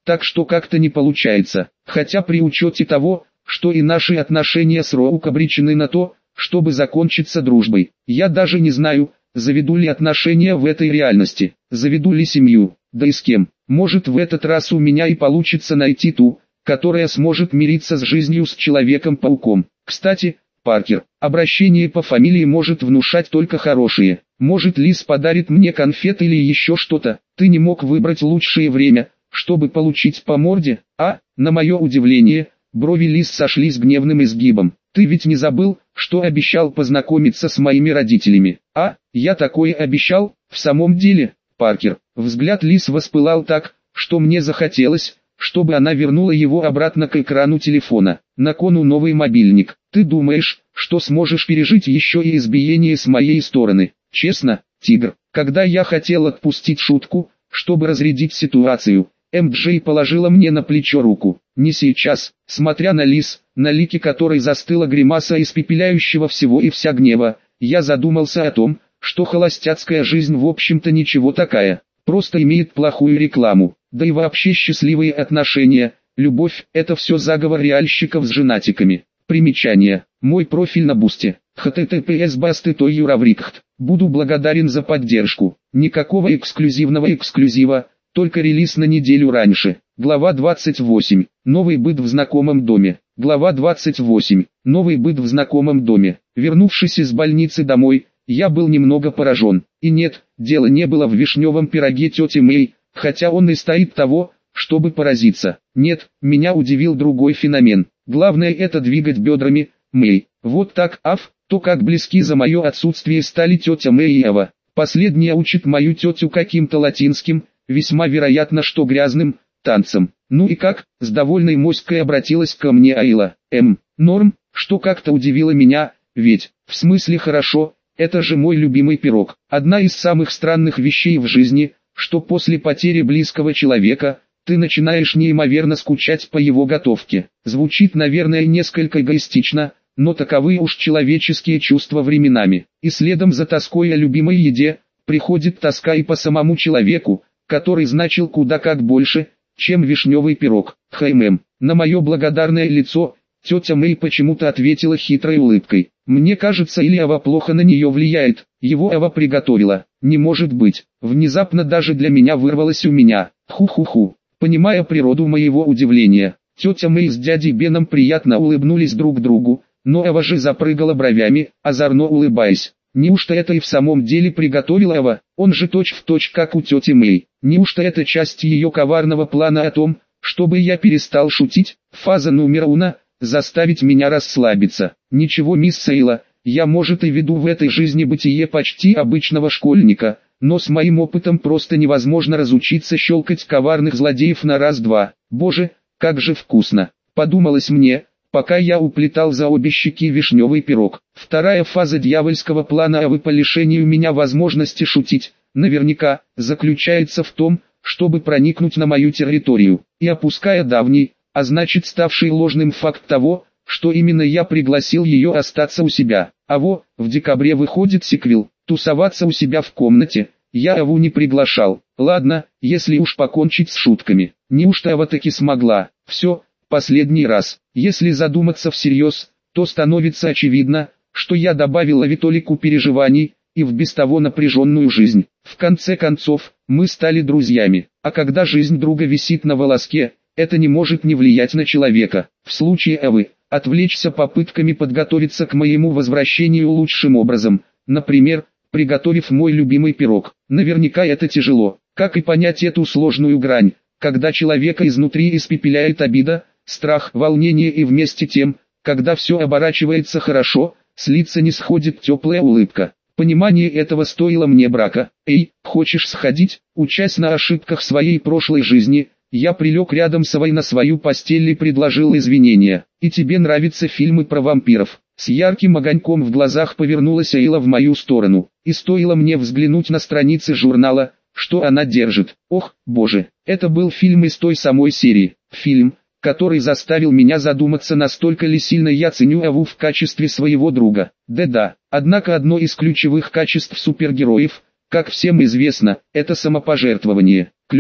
так что как-то не получается. Хотя при учете того, что и наши отношения с Роук обречены на то, чтобы закончиться дружбой. Я даже не знаю, заведу ли отношения в этой реальности, заведу ли семью, да и с кем. Может, в этот раз у меня и получится найти ту, которая сможет мириться с жизнью с Человеком-пауком. Кстати, Паркер, обращение по фамилии может внушать только хорошие. Может, Лис подарит мне конфет или еще что-то. Ты не мог выбрать лучшее время, чтобы получить по морде? А, на мое удивление, брови Лис сошлись гневным изгибом. Ты ведь не забыл, что обещал познакомиться с моими родителями? А, я такое обещал? В самом деле, Паркер. Взгляд Лис воспылал так, что мне захотелось, чтобы она вернула его обратно к экрану телефона. На кону новый мобильник. Ты думаешь, что сможешь пережить еще и избиение с моей стороны? Честно, тигр, когда я хотел отпустить шутку, чтобы разрядить ситуацию, эм джей положила мне на плечо руку. Не сейчас, смотря на Лис, на лике которой застыла гримаса испепеляющего всего и вся гнева, я задумался о том, что холостяцкая жизнь в общем-то ничего такая, просто имеет плохую рекламу, да и вообще счастливые отношения, любовь – это все заговор реальщиков с женатиками. Примечание. Мой профиль на Бусте. эйч ти ти пи эс басты той юраврикхт. Буду благодарен за поддержку. Никакого эксклюзивного эксклюзива, только релиз на неделю раньше. Глава двадцать восемь. Новый быт в знакомом доме. Глава двадцать восемь. Новый быт в знакомом доме. Вернувшись из больницы домой, я был немного поражен. И нет, дело не было в вишневом пироге тети Мэй, хотя он и стоит того, чтобы поразиться. Нет, меня удивил другой феномен. Главное это двигать бедрами, Мэй. Вот так, аф, то как близки за мое отсутствие стали тетя Мэй и Эва. Последняя учит мою тетю каким-то латинским, весьма вероятно что грязным, танцем. Ну и как, с довольной моськой обратилась ко мне Айла. Эм, норм, что как-то удивило меня, ведь, в смысле хорошо, это же мой любимый пирог. Одна из самых странных вещей в жизни, что после потери близкого человека, ты начинаешь неимоверно скучать по его готовке. Звучит, наверное, несколько эгоистично, но таковы уж человеческие чувства временами. И следом за тоской о любимой еде, приходит тоска и по самому человеку, который значил куда как больше, чем вишневый пирог. Хаймем, на мое благодарное лицо, тетя Мэй почему-то ответила хитрой улыбкой. Мне кажется, или Ава плохо на нее влияет, его Ава приготовила. Не может быть, внезапно даже для меня вырвалось у меня. Ху-ху-ху. Понимая природу моего удивления, тетя Мэй с дядей Беном приятно улыбнулись друг другу, но Эва же запрыгала бровями, озорно улыбаясь. Неужто это и в самом деле приготовила Эва? Он же точь-в-точь как у тети Мэй. Неужто это часть ее коварного плана о том, чтобы я перестал шутить? Фаза номер уна – заставить меня расслабиться. Ничего, мисс Сейла, я может и веду в этой жизни бытие почти обычного школьника, но с моим опытом просто невозможно разучиться щелкать коварных злодеев на раз-два. Боже, как же вкусно, подумалось мне, пока я уплетал за обе щеки вишневый пирог. Вторая фаза дьявольского плана Авы по лишению меня возможности шутить, наверняка, заключается в том, чтобы проникнуть на мою территорию, и опуская давний, а значит ставший ложным факт того, что именно я пригласил ее остаться у себя. А во, в декабре выходит сиквел, тусоваться у себя в комнате, я Аву не приглашал. Ладно, если уж покончить с шутками, неужто Ава таки смогла? Все, последний раз. Если задуматься всерьез, то становится очевидно, что я добавил Аве толику переживаний, и в без того напряженную жизнь. В конце концов, мы стали друзьями, а когда жизнь друга висит на волоске, это не может не влиять на человека. В случае Авы, отвлечься попытками подготовиться к моему возвращению лучшим образом, например, приготовив мой любимый пирог. Наверняка это тяжело, как и понять эту сложную грань, когда человека изнутри испепеляет обида, страх, волнение и вместе тем, когда все оборачивается хорошо, с лица не сходит теплая улыбка. Понимание этого стоило мне брака. Эй, хочешь сходить? Учась на ошибках своей прошлой жизни, я прилег рядом с Авой на свою постель и предложил извинения. И тебе нравятся фильмы про вампиров? С ярким огоньком в глазах повернулась Эйла в мою сторону. И стоило мне взглянуть на страницы журнала, что она держит. Ох, боже, это был фильм из той самой серии. Фильм, который заставил меня задуматься, настолько ли сильно я ценю Аву в качестве своего друга. Да-да, однако одно из ключевых качеств супергероев, как всем известно, это самопожертвование. Клево,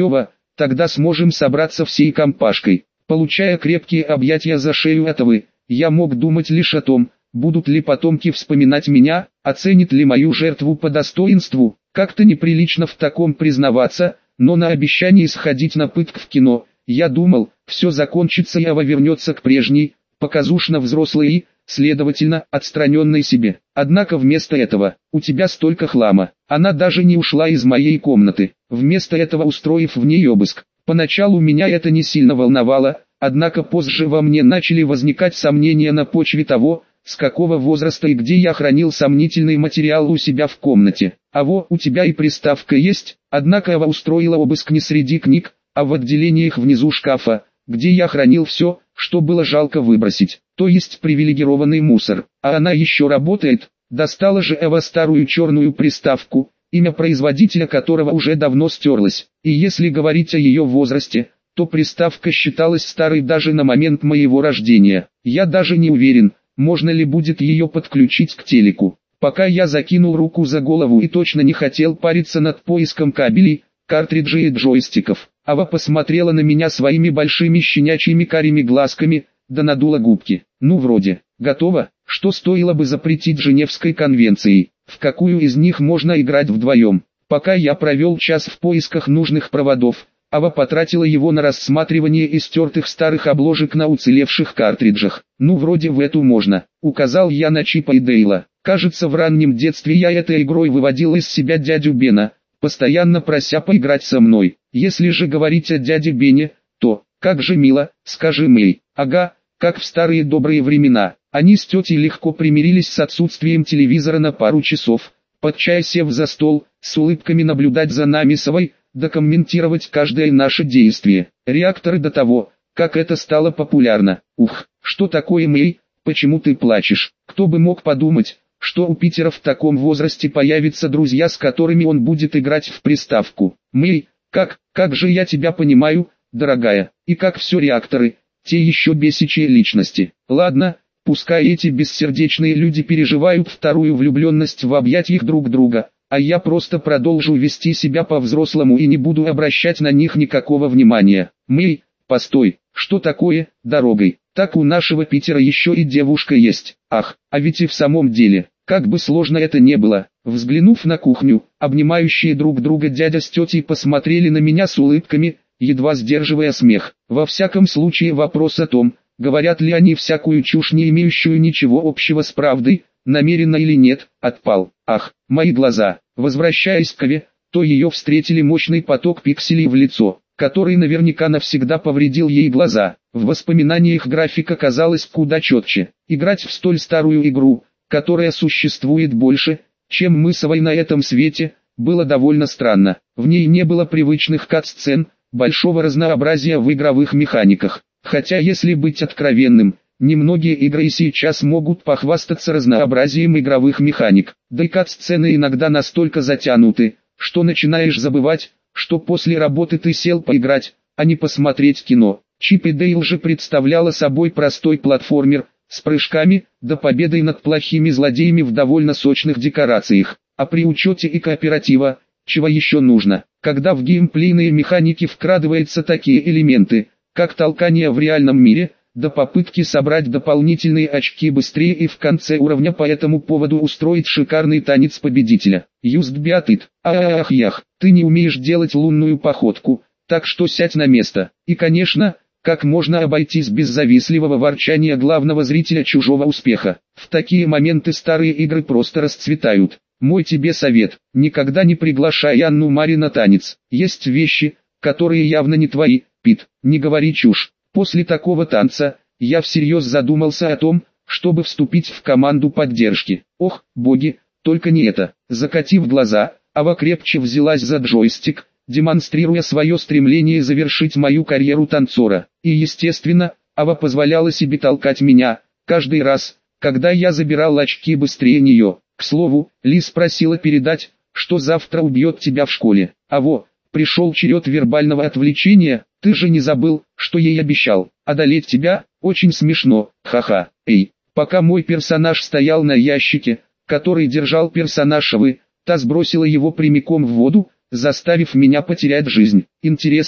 тогда сможем собраться всей компашкой. Получая крепкие объятия за шею этого, я мог думать лишь о том, будут ли потомки вспоминать меня, оценят ли мою жертву по достоинству. Как-то неприлично в таком признаваться, но на обещании сходить на пытк в кино, я думал, все закончится и Ава вернется к прежней, показушно взрослой и, следовательно, отстраненной себе. Однако вместо этого, у тебя столько хлама, она даже не ушла из моей комнаты, вместо этого устроив в ней обыск. Поначалу меня это не сильно волновало, однако позже во мне начали возникать сомнения на почве того, с какого возраста и где я хранил сомнительный материал у себя в комнате. А во, у тебя и приставка есть, однако Ава устроила обыск не среди книг, а в отделениях внизу шкафа, где я хранил все, что было жалко выбросить, то есть привилегированный мусор. А она еще работает, достала же Эва старую черную приставку, имя производителя которого уже давно стерлось. И если говорить о ее возрасте, то приставка считалась старой даже на момент моего рождения. Я даже не уверен, можно ли будет ее подключить к телеку. Пока я закинул руку за голову и точно не хотел париться над поиском кабелей, картриджей и джойстиков, Ава посмотрела на меня своими большими щенячьими карими глазками, да надула губки. Ну вроде, готово, что стоило бы запретить Женевской конвенцией, в какую из них можно играть вдвоем. Пока я провел час в поисках нужных проводов, Ава потратила его на рассматривание истертых старых обложек на уцелевших картриджах. Ну вроде в эту можно, указал я на Чипа и Дейла. Кажется, в раннем детстве я этой игрой выводил из себя дядю Бена, постоянно прося поиграть со мной. Если же говорить о дяде Бене, то, как же мило, скажи Мэй. Ага, как в старые добрые времена. Они с тетей легко примирились с отсутствием телевизора на пару часов, под чай сев за стол, с улыбками наблюдать за нами с Авой, докомментировать каждое наше действие. Реакторы до того, как это стало популярно. Ух, что такое Мэй, почему ты плачешь? Кто бы мог подумать, что у Питера в таком возрасте появятся друзья, с которыми он будет играть в приставку. Мэй, как, как же я тебя понимаю, дорогая, и как все реакторы, те еще бесячие личности. Ладно, пускай эти бессердечные люди переживают вторую влюбленность в объятиях друг друга, а я просто продолжу вести себя по-взрослому и не буду обращать на них никакого внимания. Мэй, постой, что такое, дорогой? Так у нашего Питера еще и девушка есть. Ах, а ведь и в самом деле, как бы сложно это не было. Взглянув на кухню, обнимающие друг друга дядя с тетей посмотрели на меня с улыбками, едва сдерживая смех. Во всяком случае вопрос о том, говорят ли они всякую чушь, не имеющую ничего общего с правдой, намеренно или нет, отпал. Ах, мои глаза. Возвращаясь к Аве, то ее встретили мощный поток пикселей в лицо, который наверняка навсегда повредил ей глаза. В воспоминаниях графика казалось куда четче. Играть в столь старую игру, которая существует больше, чем мы с Авой на этом свете, было довольно странно. В ней не было привычных кат-сцен, большого разнообразия в игровых механиках. Хотя если быть откровенным, немногие игры и сейчас могут похвастаться разнообразием игровых механик. Да и кат-сцены иногда настолько затянуты, что начинаешь забывать, что после работы ты сел поиграть, а не посмотреть кино. Чип и Дейл же представляла собой простой платформер, с прыжками, да победой над плохими злодеями в довольно сочных декорациях. А при учете и кооператива, чего еще нужно, когда в геймплейные механики вкрадываются такие элементы, как толкание в реальном мире, до попытки собрать дополнительные очки быстрее и в конце уровня по этому поводу устроить шикарный танец победителя. Юст биатит, ах-ях, ты не умеешь делать лунную походку, так что сядь на место. И конечно, как можно обойтись без завистливого ворчания главного зрителя чужого успеха. В такие моменты старые игры просто расцветают. Мой тебе совет, никогда не приглашай Анну Мари на танец. Есть вещи, которые явно не твои, Пит, не говори чушь. После такого танца, я всерьез задумался о том, чтобы вступить в команду поддержки. Ох, боги, только не это. Закатив глаза, Ава крепче взялась за джойстик, демонстрируя свое стремление завершить мою карьеру танцора. И естественно, Ава позволяла себе толкать меня, каждый раз, когда я забирал очки быстрее нее. К слову, Лиз просила передать, что завтра убьет тебя в школе. Аво, пришел черед вербального отвлечения, ты же не забыл, что ей обещал. Одолеть тебя, очень смешно, ха-ха. Эй, пока мой персонаж стоял на ящике, который держал персонаж Авы, та сбросила его прямиком в воду, заставив меня потерять жизнь. Интересно,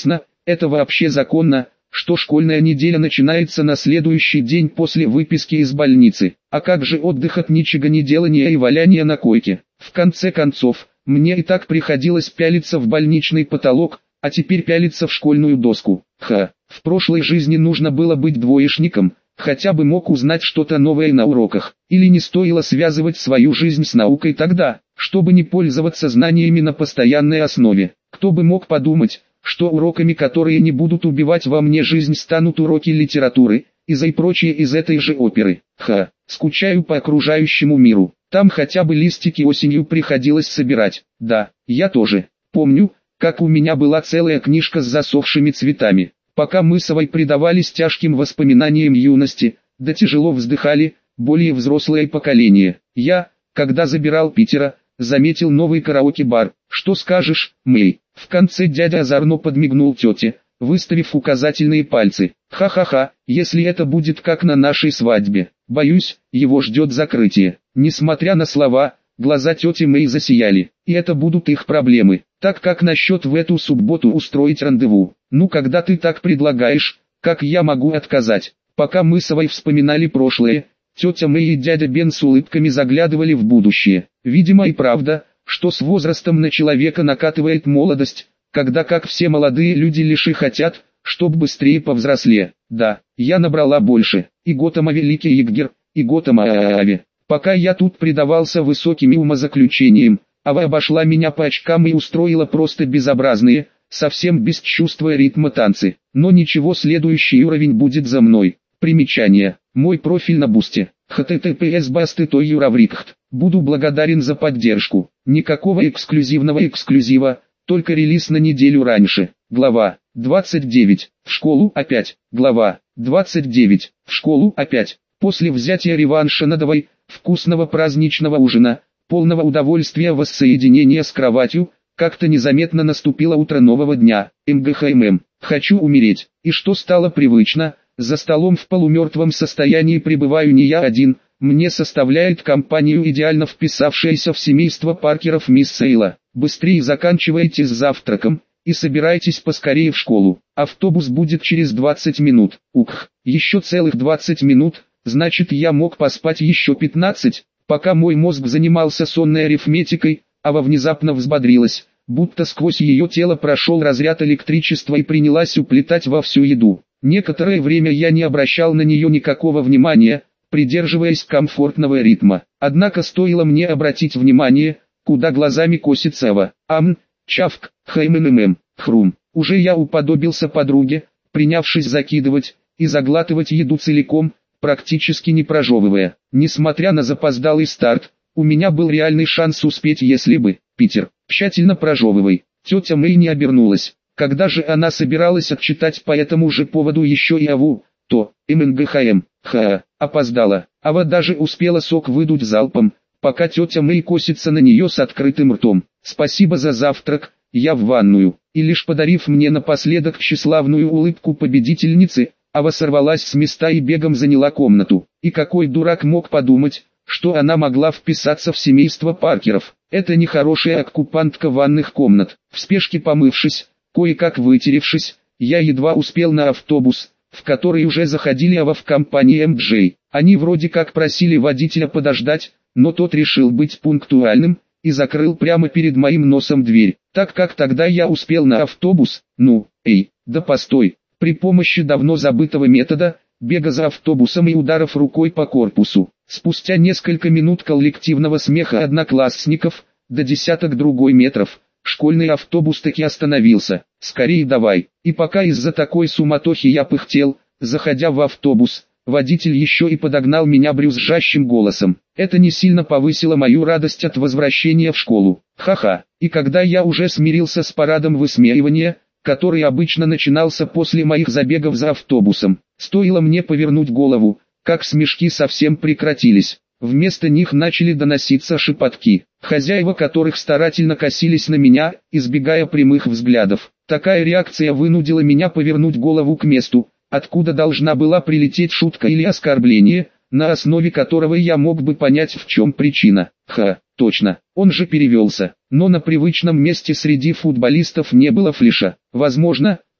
Это вообще законно, что школьная неделя начинается на следующий день после выписки из больницы. А как же отдых от ничего не делания и валяния на койке? В конце концов, мне и так приходилось пялиться в больничный потолок, а теперь пялиться в школьную доску. Ха, в прошлой жизни нужно было быть двоечником, хотя бы мог узнать что-то новое на уроках. Или не стоило связывать свою жизнь с наукой тогда, чтобы не пользоваться знаниями на постоянной основе. Кто бы мог подумать, что уроками, которые не будут убивать во мне жизнь, станут уроки литературы, иза и прочее из этой же оперы. Ха, скучаю по окружающему миру. Там хотя бы листики осенью приходилось собирать. Да, я тоже. Помню, как у меня была целая книжка с засохшими цветами. Пока мы с Авой предавались тяжким воспоминаниям юности, да тяжело вздыхали, более взрослое поколение. Я, когда забирал Питера, заметил новый караоке-бар. Что скажешь, Мэй? В конце дядя озорно подмигнул тете, выставив указательные пальцы. Ха-ха-ха, если это будет как на нашей свадьбе. Боюсь, его ждет закрытие. Несмотря на слова, глаза тети Мэй засияли. И это будут их проблемы. Так как насчет в эту субботу устроить рандеву? Ну, когда ты так предлагаешь, как я могу отказать? Пока мы с Авой вспоминали прошлое, тетя Мэй и дядя Бен с улыбками заглядывали в будущее. Видимо и правда, что с возрастом на человека накатывает молодость, когда как все молодые люди лишь и хотят, чтоб быстрее повзрослее. Да, я набрала больше, и Готама Великий Иггер, и Готама Ааве. Пока я тут предавался высоким умозаключениям, Ава обошла меня по очкам и устроила просто безобразные, совсем без чувства ритма танцы. Но ничего, следующий уровень будет за мной. Примечание. Мой профиль на Бусте. https басты той юраврикхт. Буду благодарен за поддержку. Никакого эксклюзивного эксклюзива, только релиз на неделю раньше. Глава двадцать девять. В школу опять. Глава двадцать девять. В школу опять. После взятия реванша над Авой, вкусного праздничного ужина, полного удовольствия воссоединения с кроватью, как-то незаметно наступило утро нового дня. МГХММ. Хочу умереть. И что стало привычно, за столом в полумертвом состоянии пребываю не я один, мне составляет компанию идеально вписавшаяся в семейство Паркеров мисс Сейла. Быстрее заканчивайте с завтраком и собирайтесь поскорее в школу. Автобус будет через двадцать минут. Ух, еще целых двадцать минут, значит я мог поспать еще пятнадцать. Пока мой мозг занимался сонной арифметикой, Ава внезапно взбодрилась, будто сквозь ее тело прошел разряд электричества и принялась уплетать во всю еду. Некоторое время я не обращал на нее никакого внимания, придерживаясь комфортного ритма. Однако стоило мне обратить внимание, куда глазами косится Ава. Ам, чавк, хэймэмэм, хрум. Уже я уподобился подруге, принявшись закидывать и заглатывать еду целиком, практически не прожевывая. Несмотря на запоздалый старт, у меня был реальный шанс успеть, если бы. Питер, тщательно прожевывай. Тетя Мэй не обернулась. Когда же она собиралась отчитать по этому же поводу еще и Аву, то, МНГХМ, ха, опоздала. Ава даже успела сок выдуть залпом, пока тетя Мэй косится на нее с открытым ртом. Спасибо за завтрак, я в ванную. И лишь подарив мне напоследок тщеславную улыбку победительницы, Ава сорвалась с места и бегом заняла комнату. И какой дурак мог подумать, что она могла вписаться в семейство Паркеров. Это нехорошая оккупантка ванных комнат. В спешке помывшись, кое-как вытеревшись, я едва успел на автобус, в который уже заходили Ава в компании эм джей. Они вроде как просили водителя подождать, но тот решил быть пунктуальным и закрыл прямо перед моим носом дверь. Так как тогда я успел на автобус, ну, эй, да постой. При помощи давно забытого метода, бега за автобусом и ударов рукой по корпусу, спустя несколько минут коллективного смеха одноклассников, до десяток другой метров, школьный автобус таки остановился. Скорее давай. И пока из-за такой суматохи я пыхтел, заходя в автобус, водитель еще и подогнал меня брюзжащим голосом. Это не сильно повысило мою радость от возвращения в школу. Ха-ха. И когда я уже смирился с парадом высмеивания, который обычно начинался после моих забегов за автобусом, стоило мне повернуть голову, как смешки совсем прекратились. Вместо них начали доноситься шепотки, хозяева которых старательно косились на меня, избегая прямых взглядов. Такая реакция вынудила меня повернуть голову к месту, откуда должна была прилететь шутка или оскорбление, на основе которого я мог бы понять, в чем причина. Ха, точно, он же перевелся. Но на привычном месте среди футболистов не было флиша. Возможно,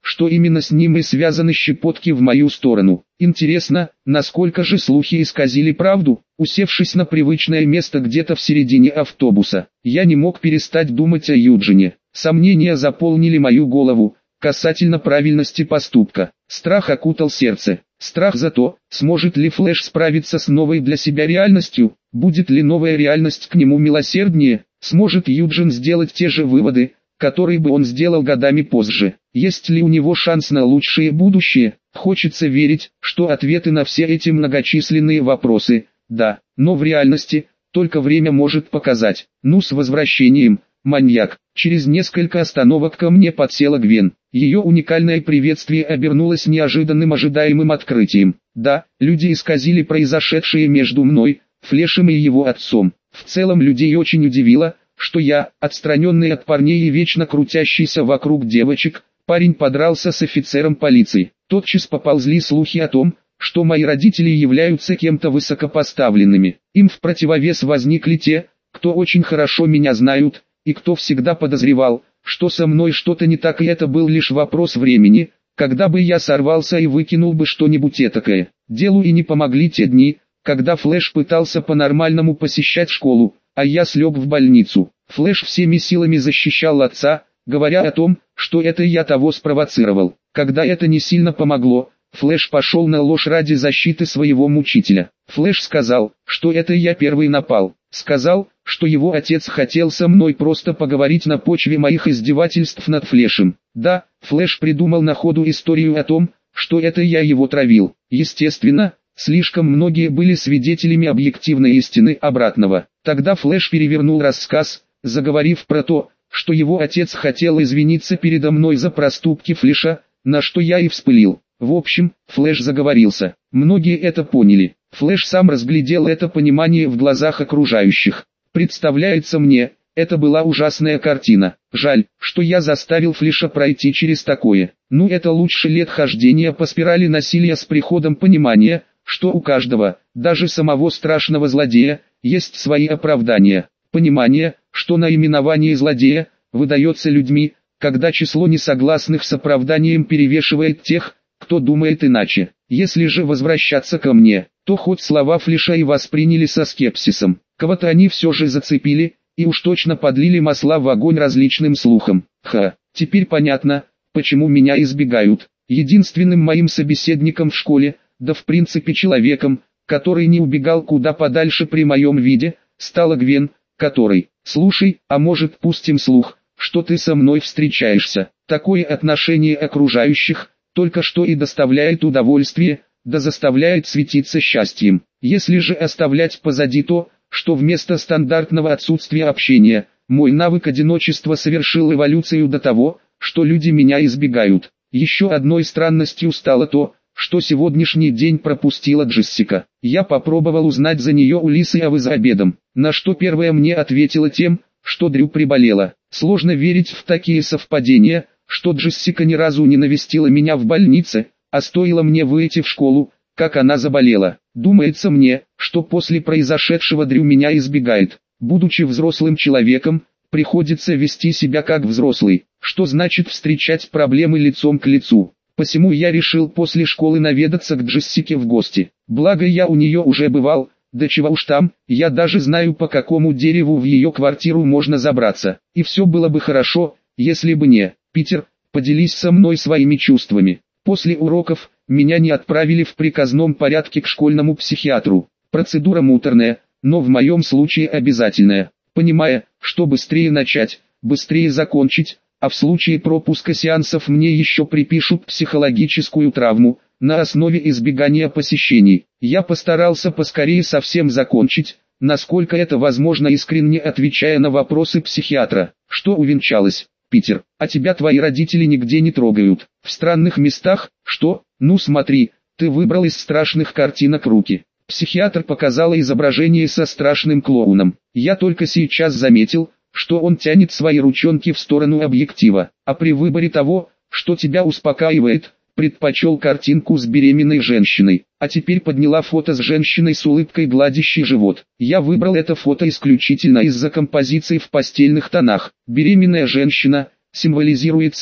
что именно с ним и связаны щепотки в мою сторону. Интересно, насколько же слухи исказили правду? Усевшись на привычное место где-то в середине автобуса, я не мог перестать думать о Юджине. Сомнения заполнили мою голову касательно правильности поступка. Страх окутал сердце. Страх за то, сможет ли Флэш справиться с новой для себя реальностью, будет ли новая реальность к нему милосерднее, сможет Юджин сделать те же выводы, которые бы он сделал годами позже. Есть ли у него шанс на лучшее будущее? Хочется верить, что ответы на все эти многочисленные вопросы – да, но в реальности только время может показать. Ну, с возвращением, маньяк. Через несколько остановок ко мне подсела Гвен. Ее уникальное приветствие обернулось неожиданным ожидаемым открытием. Да, люди исказили произошедшее между мной, Флэшем и его отцом. В целом людей очень удивило, что я, отстраненный от парней и вечно крутящийся вокруг девочек, парень подрался с офицером полиции. Тотчас поползли слухи о том, что мои родители являются кем-то высокопоставленными. Им в противовес возникли те, кто очень хорошо меня знают, и кто всегда подозревал, что со мной что-то не так, и это был лишь вопрос времени, когда бы я сорвался и выкинул бы что-нибудь этакое. Делу и не помогли те дни, когда Флэш пытался по-нормальному посещать школу, а я слег в больницу. Флэш всеми силами защищал отца, говоря о том, что это я того спровоцировал. Когда это не сильно помогло, Флэш пошел на ложь ради защиты своего мучителя. Флэш сказал, что это я первый напал. Сказал, что его отец хотел со мной просто поговорить на почве моих издевательств над Флэшем. Да, Флэш придумал на ходу историю о том, что это я его травил. Естественно, слишком многие были свидетелями объективной истины обратного. Тогда Флэш перевернул рассказ, заговорив про то, что его отец хотел извиниться передо мной за проступки Флэша, на что я и вспылил. В общем, Флэш заговорился. Многие это поняли. Флэш сам разглядел это понимание в глазах окружающих. Представляется мне, это была ужасная картина. Жаль, что я заставил Флэша пройти через такое. Ну, это лучше лет хождения по спирали насилия с приходом понимания, что у каждого, даже самого страшного злодея, есть свои оправдания. Понимание, что наименование злодея выдается людьми, когда число несогласных с оправданием перевешивает тех, кто думает иначе. Если же возвращаться ко мне, то хоть слова Флэша и восприняли со скепсисом, кого-то они все же зацепили, и уж точно подлили масла в огонь различным слухам. Ха, теперь понятно, почему меня избегают. Единственным моим собеседником в школе, да в принципе человеком, который не убегал куда подальше при моем виде, стала Гвен, который, слушай, а может пустим слух, что ты со мной встречаешься. Такое отношение окружающих только что и доставляет удовольствие, да заставляет светиться счастьем. Если же оставлять позади то, что вместо стандартного отсутствия общения, мой навык одиночества совершил эволюцию до того, что люди меня избегают. Еще одной странностью стало то, что сегодняшний день пропустила Джессика. Я попробовал узнать за нее у Лисы Авы за обедом, на что первая мне ответила тем, что Дрю приболела. Сложно верить в такие совпадения, что Джессика ни разу не навестила меня в больнице, а стоило мне выйти в школу, как она заболела. Думается мне, что после произошедшего Дрю меня избегает. Будучи взрослым человеком, приходится вести себя как взрослый, что значит встречать проблемы лицом к лицу. Посему я решил после школы наведаться к Джессике в гости. Благо я у нее уже бывал, да чего уж там, я даже знаю, по какому дереву в ее квартиру можно забраться. И все было бы хорошо, если бы не. Питер, поделись со мной своими чувствами. После уроков, меня не отправили в приказном порядке к школьному психиатру. Процедура муторная, но в моем случае обязательная. Понимая, что быстрее начать, быстрее закончить, а в случае пропуска сеансов мне еще припишут психологическую травму, на основе избегания посещений. Я постарался поскорее совсем закончить, насколько это возможно, искренне отвечая на вопросы психиатра, что увенчалось. Питер, а тебя твои родители нигде не трогают. В странных местах, что? Ну смотри, ты выбрал из страшных картинок руки. Психиатр показала изображение со страшным клоуном. Я только сейчас заметил, что он тянет свои ручонки в сторону объектива. А при выборе того, что тебя успокаивает, предпочел картинку с беременной женщиной. А теперь подняла фото с женщиной с улыбкой, гладящей живот. Я выбрал это фото исключительно из-за композиции в постельных тонах. Беременная женщина символизирует секс,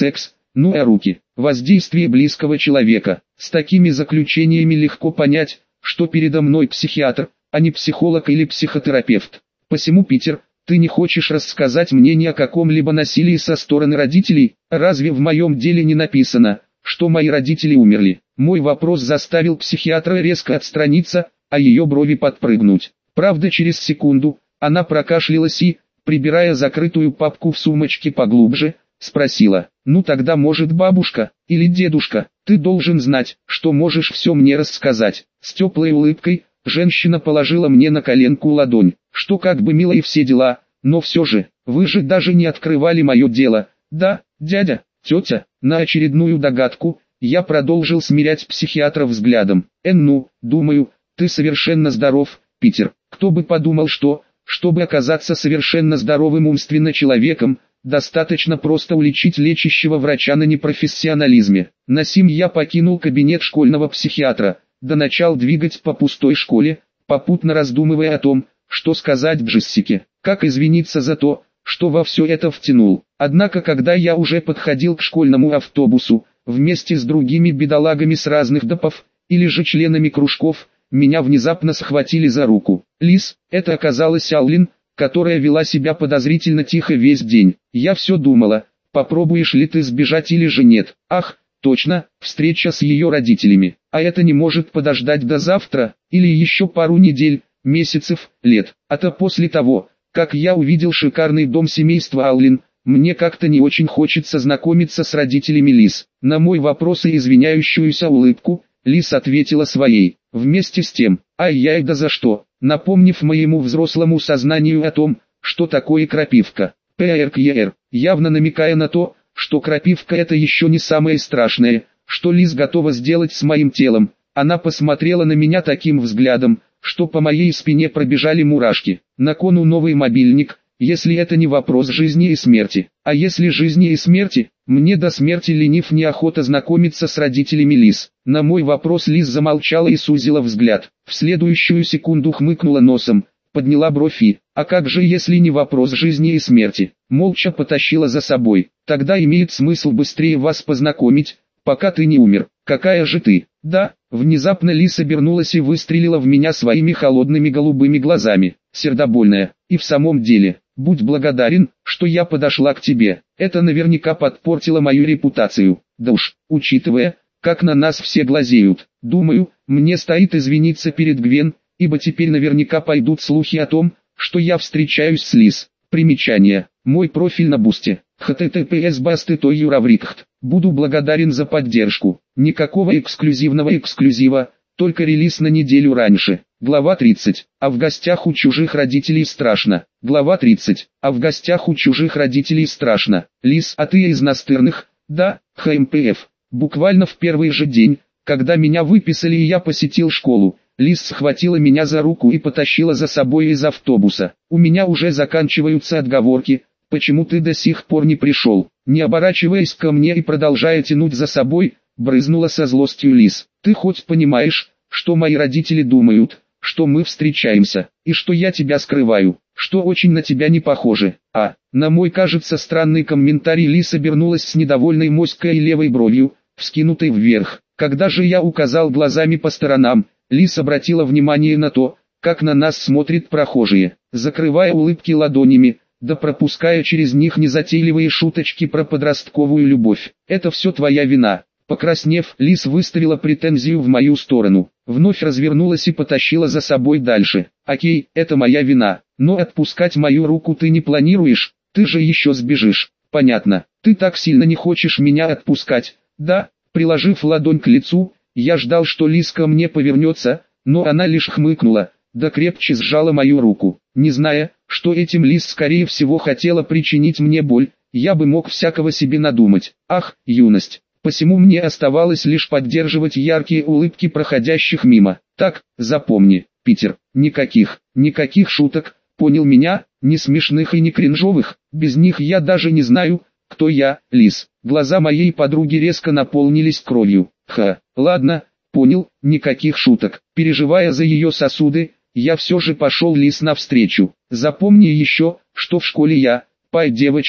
Ну а руки, воздействие близкого человека. С такими заключениями легко понять, что передо мной психиатр, а не психолог или психотерапевт. Посему, Питер, ты не хочешь рассказать мне ни о каком-либо насилии со стороны родителей? Разве в моем деле не написано, что мои родители умерли? Мой вопрос заставил психиатра резко отстраниться, а ее брови подпрыгнуть. Правда, через секунду она прокашлялась и, прибирая закрытую папку в сумочке поглубже, спросила: «Ну тогда, может, бабушка или дедушка, ты должен знать, что можешь все мне рассказать». С теплой улыбкой женщина положила мне на коленку ладонь, что как бы мило и все дела, но все же, вы же даже не открывали мое дело. Да, дядя, тетя. На очередную догадку я продолжил смирять психиатра взглядом. Э, ну, думаю, ты совершенно здоров, Питер. Кто бы подумал, что, чтобы оказаться совершенно здоровым умственно человеком, достаточно просто уличить лечащего врача на непрофессионализме. На сим я покинул кабинет школьного психиатра, да начал двигать по пустой школе, попутно раздумывая о том, что сказать Джессике, как извиниться за то, что во все это втянул. Однако, когда я уже подходил к школьному автобусу, вместе с другими бедолагами с разных допов, или же членами кружков, меня внезапно схватили за руку. Лиз, это оказалась Аллен, которая вела себя подозрительно тихо весь день. Я все думала, попробуешь ли ты сбежать или же нет. Ах, точно, встреча с ее родителями. А это не может подождать до завтра, или еще пару недель, месяцев, лет. А то после того, как я увидел шикарный дом семейства Аллен, мне как-то не очень хочется знакомиться с родителями Лиз. На мой вопрос и извиняющуюся улыбку, Лиз ответила своей. Вместе с тем, ай-яй, да за что, напомнив моему взрослому сознанию о том, что такое крапивка. ПРКР, явно намекая на то, что крапивка это еще не самое страшное, что Лиз готова сделать с моим телом. Она посмотрела на меня таким взглядом, что по моей спине пробежали мурашки. На кону новый мобильник, если это не вопрос жизни и смерти. А если жизни и смерти, мне до смерти ленив неохота знакомиться с родителями Лиз. На мой вопрос Лиз замолчала и сузила взгляд. В следующую секунду хмыкнула носом, подняла бровь и, а как же если не вопрос жизни и смерти, молча потащила за собой. Тогда имеет смысл быстрее вас познакомить, пока ты не умер. Какая же ты? Да, внезапно Лиз обернулась и выстрелила в меня своими холодными голубыми глазами. Сердобольная, и в самом деле, будь благодарен, что я подошла к тебе. Это наверняка подпортило мою репутацию. Да уж, учитывая, как на нас все глазеют, думаю, мне стоит извиниться перед Гвен, ибо теперь наверняка пойдут слухи о том, что я встречаюсь с Лиз. Примечание. Мой профиль на Бусте. https басты той юраврикхт. Буду благодарен за поддержку. Никакого эксклюзивного эксклюзива, только релиз на неделю раньше. Глава тридцать. А в гостях у чужих родителей страшно. Глава тридцать. А в гостях у чужих родителей страшно. Лиз, а ты из настырных? Да, ХМПФ. Буквально в первый же день, когда меня выписали и я посетил школу, Лиз схватила меня за руку и потащила за собой из автобуса. У меня уже заканчиваются отговорки, почему ты до сих пор не пришел. Не оборачиваясь ко мне и продолжая тянуть за собой, брызнула со злостью Лиз. Ты хоть понимаешь, что мои родители думают, что мы встречаемся, и что я тебя скрываю, что очень на тебя не похоже. А, на мой, кажется, странный комментарий Лиз обернулась с недовольной моськой и левой бровью, вскинутой вверх. Когда же я указал глазами по сторонам, Лиз обратила внимание на то, как на нас смотрят прохожие, закрывая улыбки ладонями, да пропуская через них незатейливые шуточки про подростковую любовь. Это все твоя вина. Покраснев, Лиз выставила претензию в мою сторону, вновь развернулась и потащила за собой дальше. Окей, это моя вина, но отпускать мою руку ты не планируешь, ты же еще сбежишь. Понятно, ты так сильно не хочешь меня отпускать, да? Приложив ладонь к лицу, я ждал, что Лиз ко мне повернется, но она лишь хмыкнула, да крепче сжала мою руку. Не зная, что этим Лиз скорее всего хотела причинить мне боль, я бы мог всякого себе надумать. Ах, юность! Посему мне оставалось лишь поддерживать яркие улыбки проходящих мимо. Так, запомни, Питер, никаких, никаких шуток, понял меня, ни смешных и ни кринжовых, без них я даже не знаю, кто я, Лиз. Глаза моей подруги резко наполнились кровью. Ха, ладно, понял, никаких шуток. Переживая за ее сосуды, я все же пошел Лиз навстречу. Запомни еще, что в школе я, пай девочка,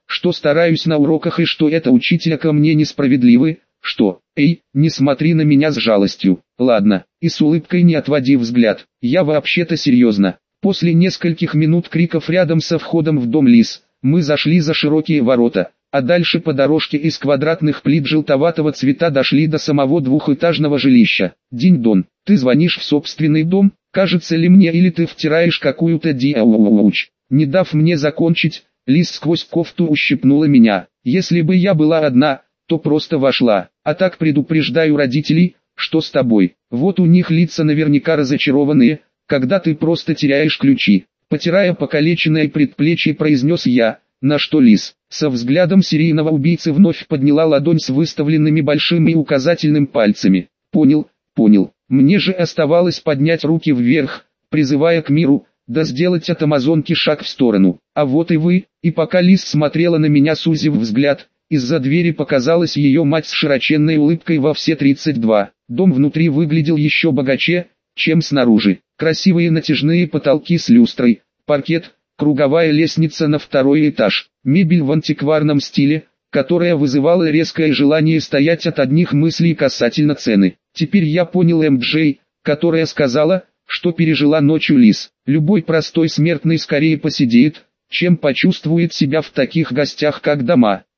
что стараюсь на уроках и что это учителя ко мне несправедливы, что, эй, не смотри на меня с жалостью, ладно, и с улыбкой не отводи взгляд, я вообще-то серьезно. После нескольких минут криков рядом со входом в дом Лис, мы зашли за широкие ворота, а дальше по дорожке из квадратных плит желтоватого цвета дошли до самого двухэтажного жилища. Динь-дон, ты звонишь в собственный дом, кажется ли мне, или ты втираешь какую-то диауч? Не дав мне закончить, Лис сквозь кофту ущипнула меня. Если бы я была одна, то просто вошла, а так предупреждаю родителей, что с тобой. Вот у них лица наверняка разочарованные, когда ты просто теряешь ключи. Потирая покалеченное предплечье, произнес я, на что Лис, со взглядом серийного убийцы, вновь подняла ладонь с выставленными большим и указательным пальцами. Понял, понял. Мне же оставалось поднять руки вверх, призывая к миру, да сделать от амазонки шаг в сторону. А вот и вы. И пока Лис смотрела на меня, сузив взгляд, из-за двери показалась ее мать с широченной улыбкой во все тридцать два. Дом внутри выглядел еще богаче, чем снаружи. Красивые натяжные потолки с люстрой, паркет, круговая лестница на второй этаж, мебель в антикварном стиле, которая вызывала резкое желание стоять от одних мыслей касательно цены. Теперь я понял эм джей, которая сказала, что пережила ночью Лис. Любой простой смертный скорее посидеет, чем почувствует себя в таких гостях, как дома.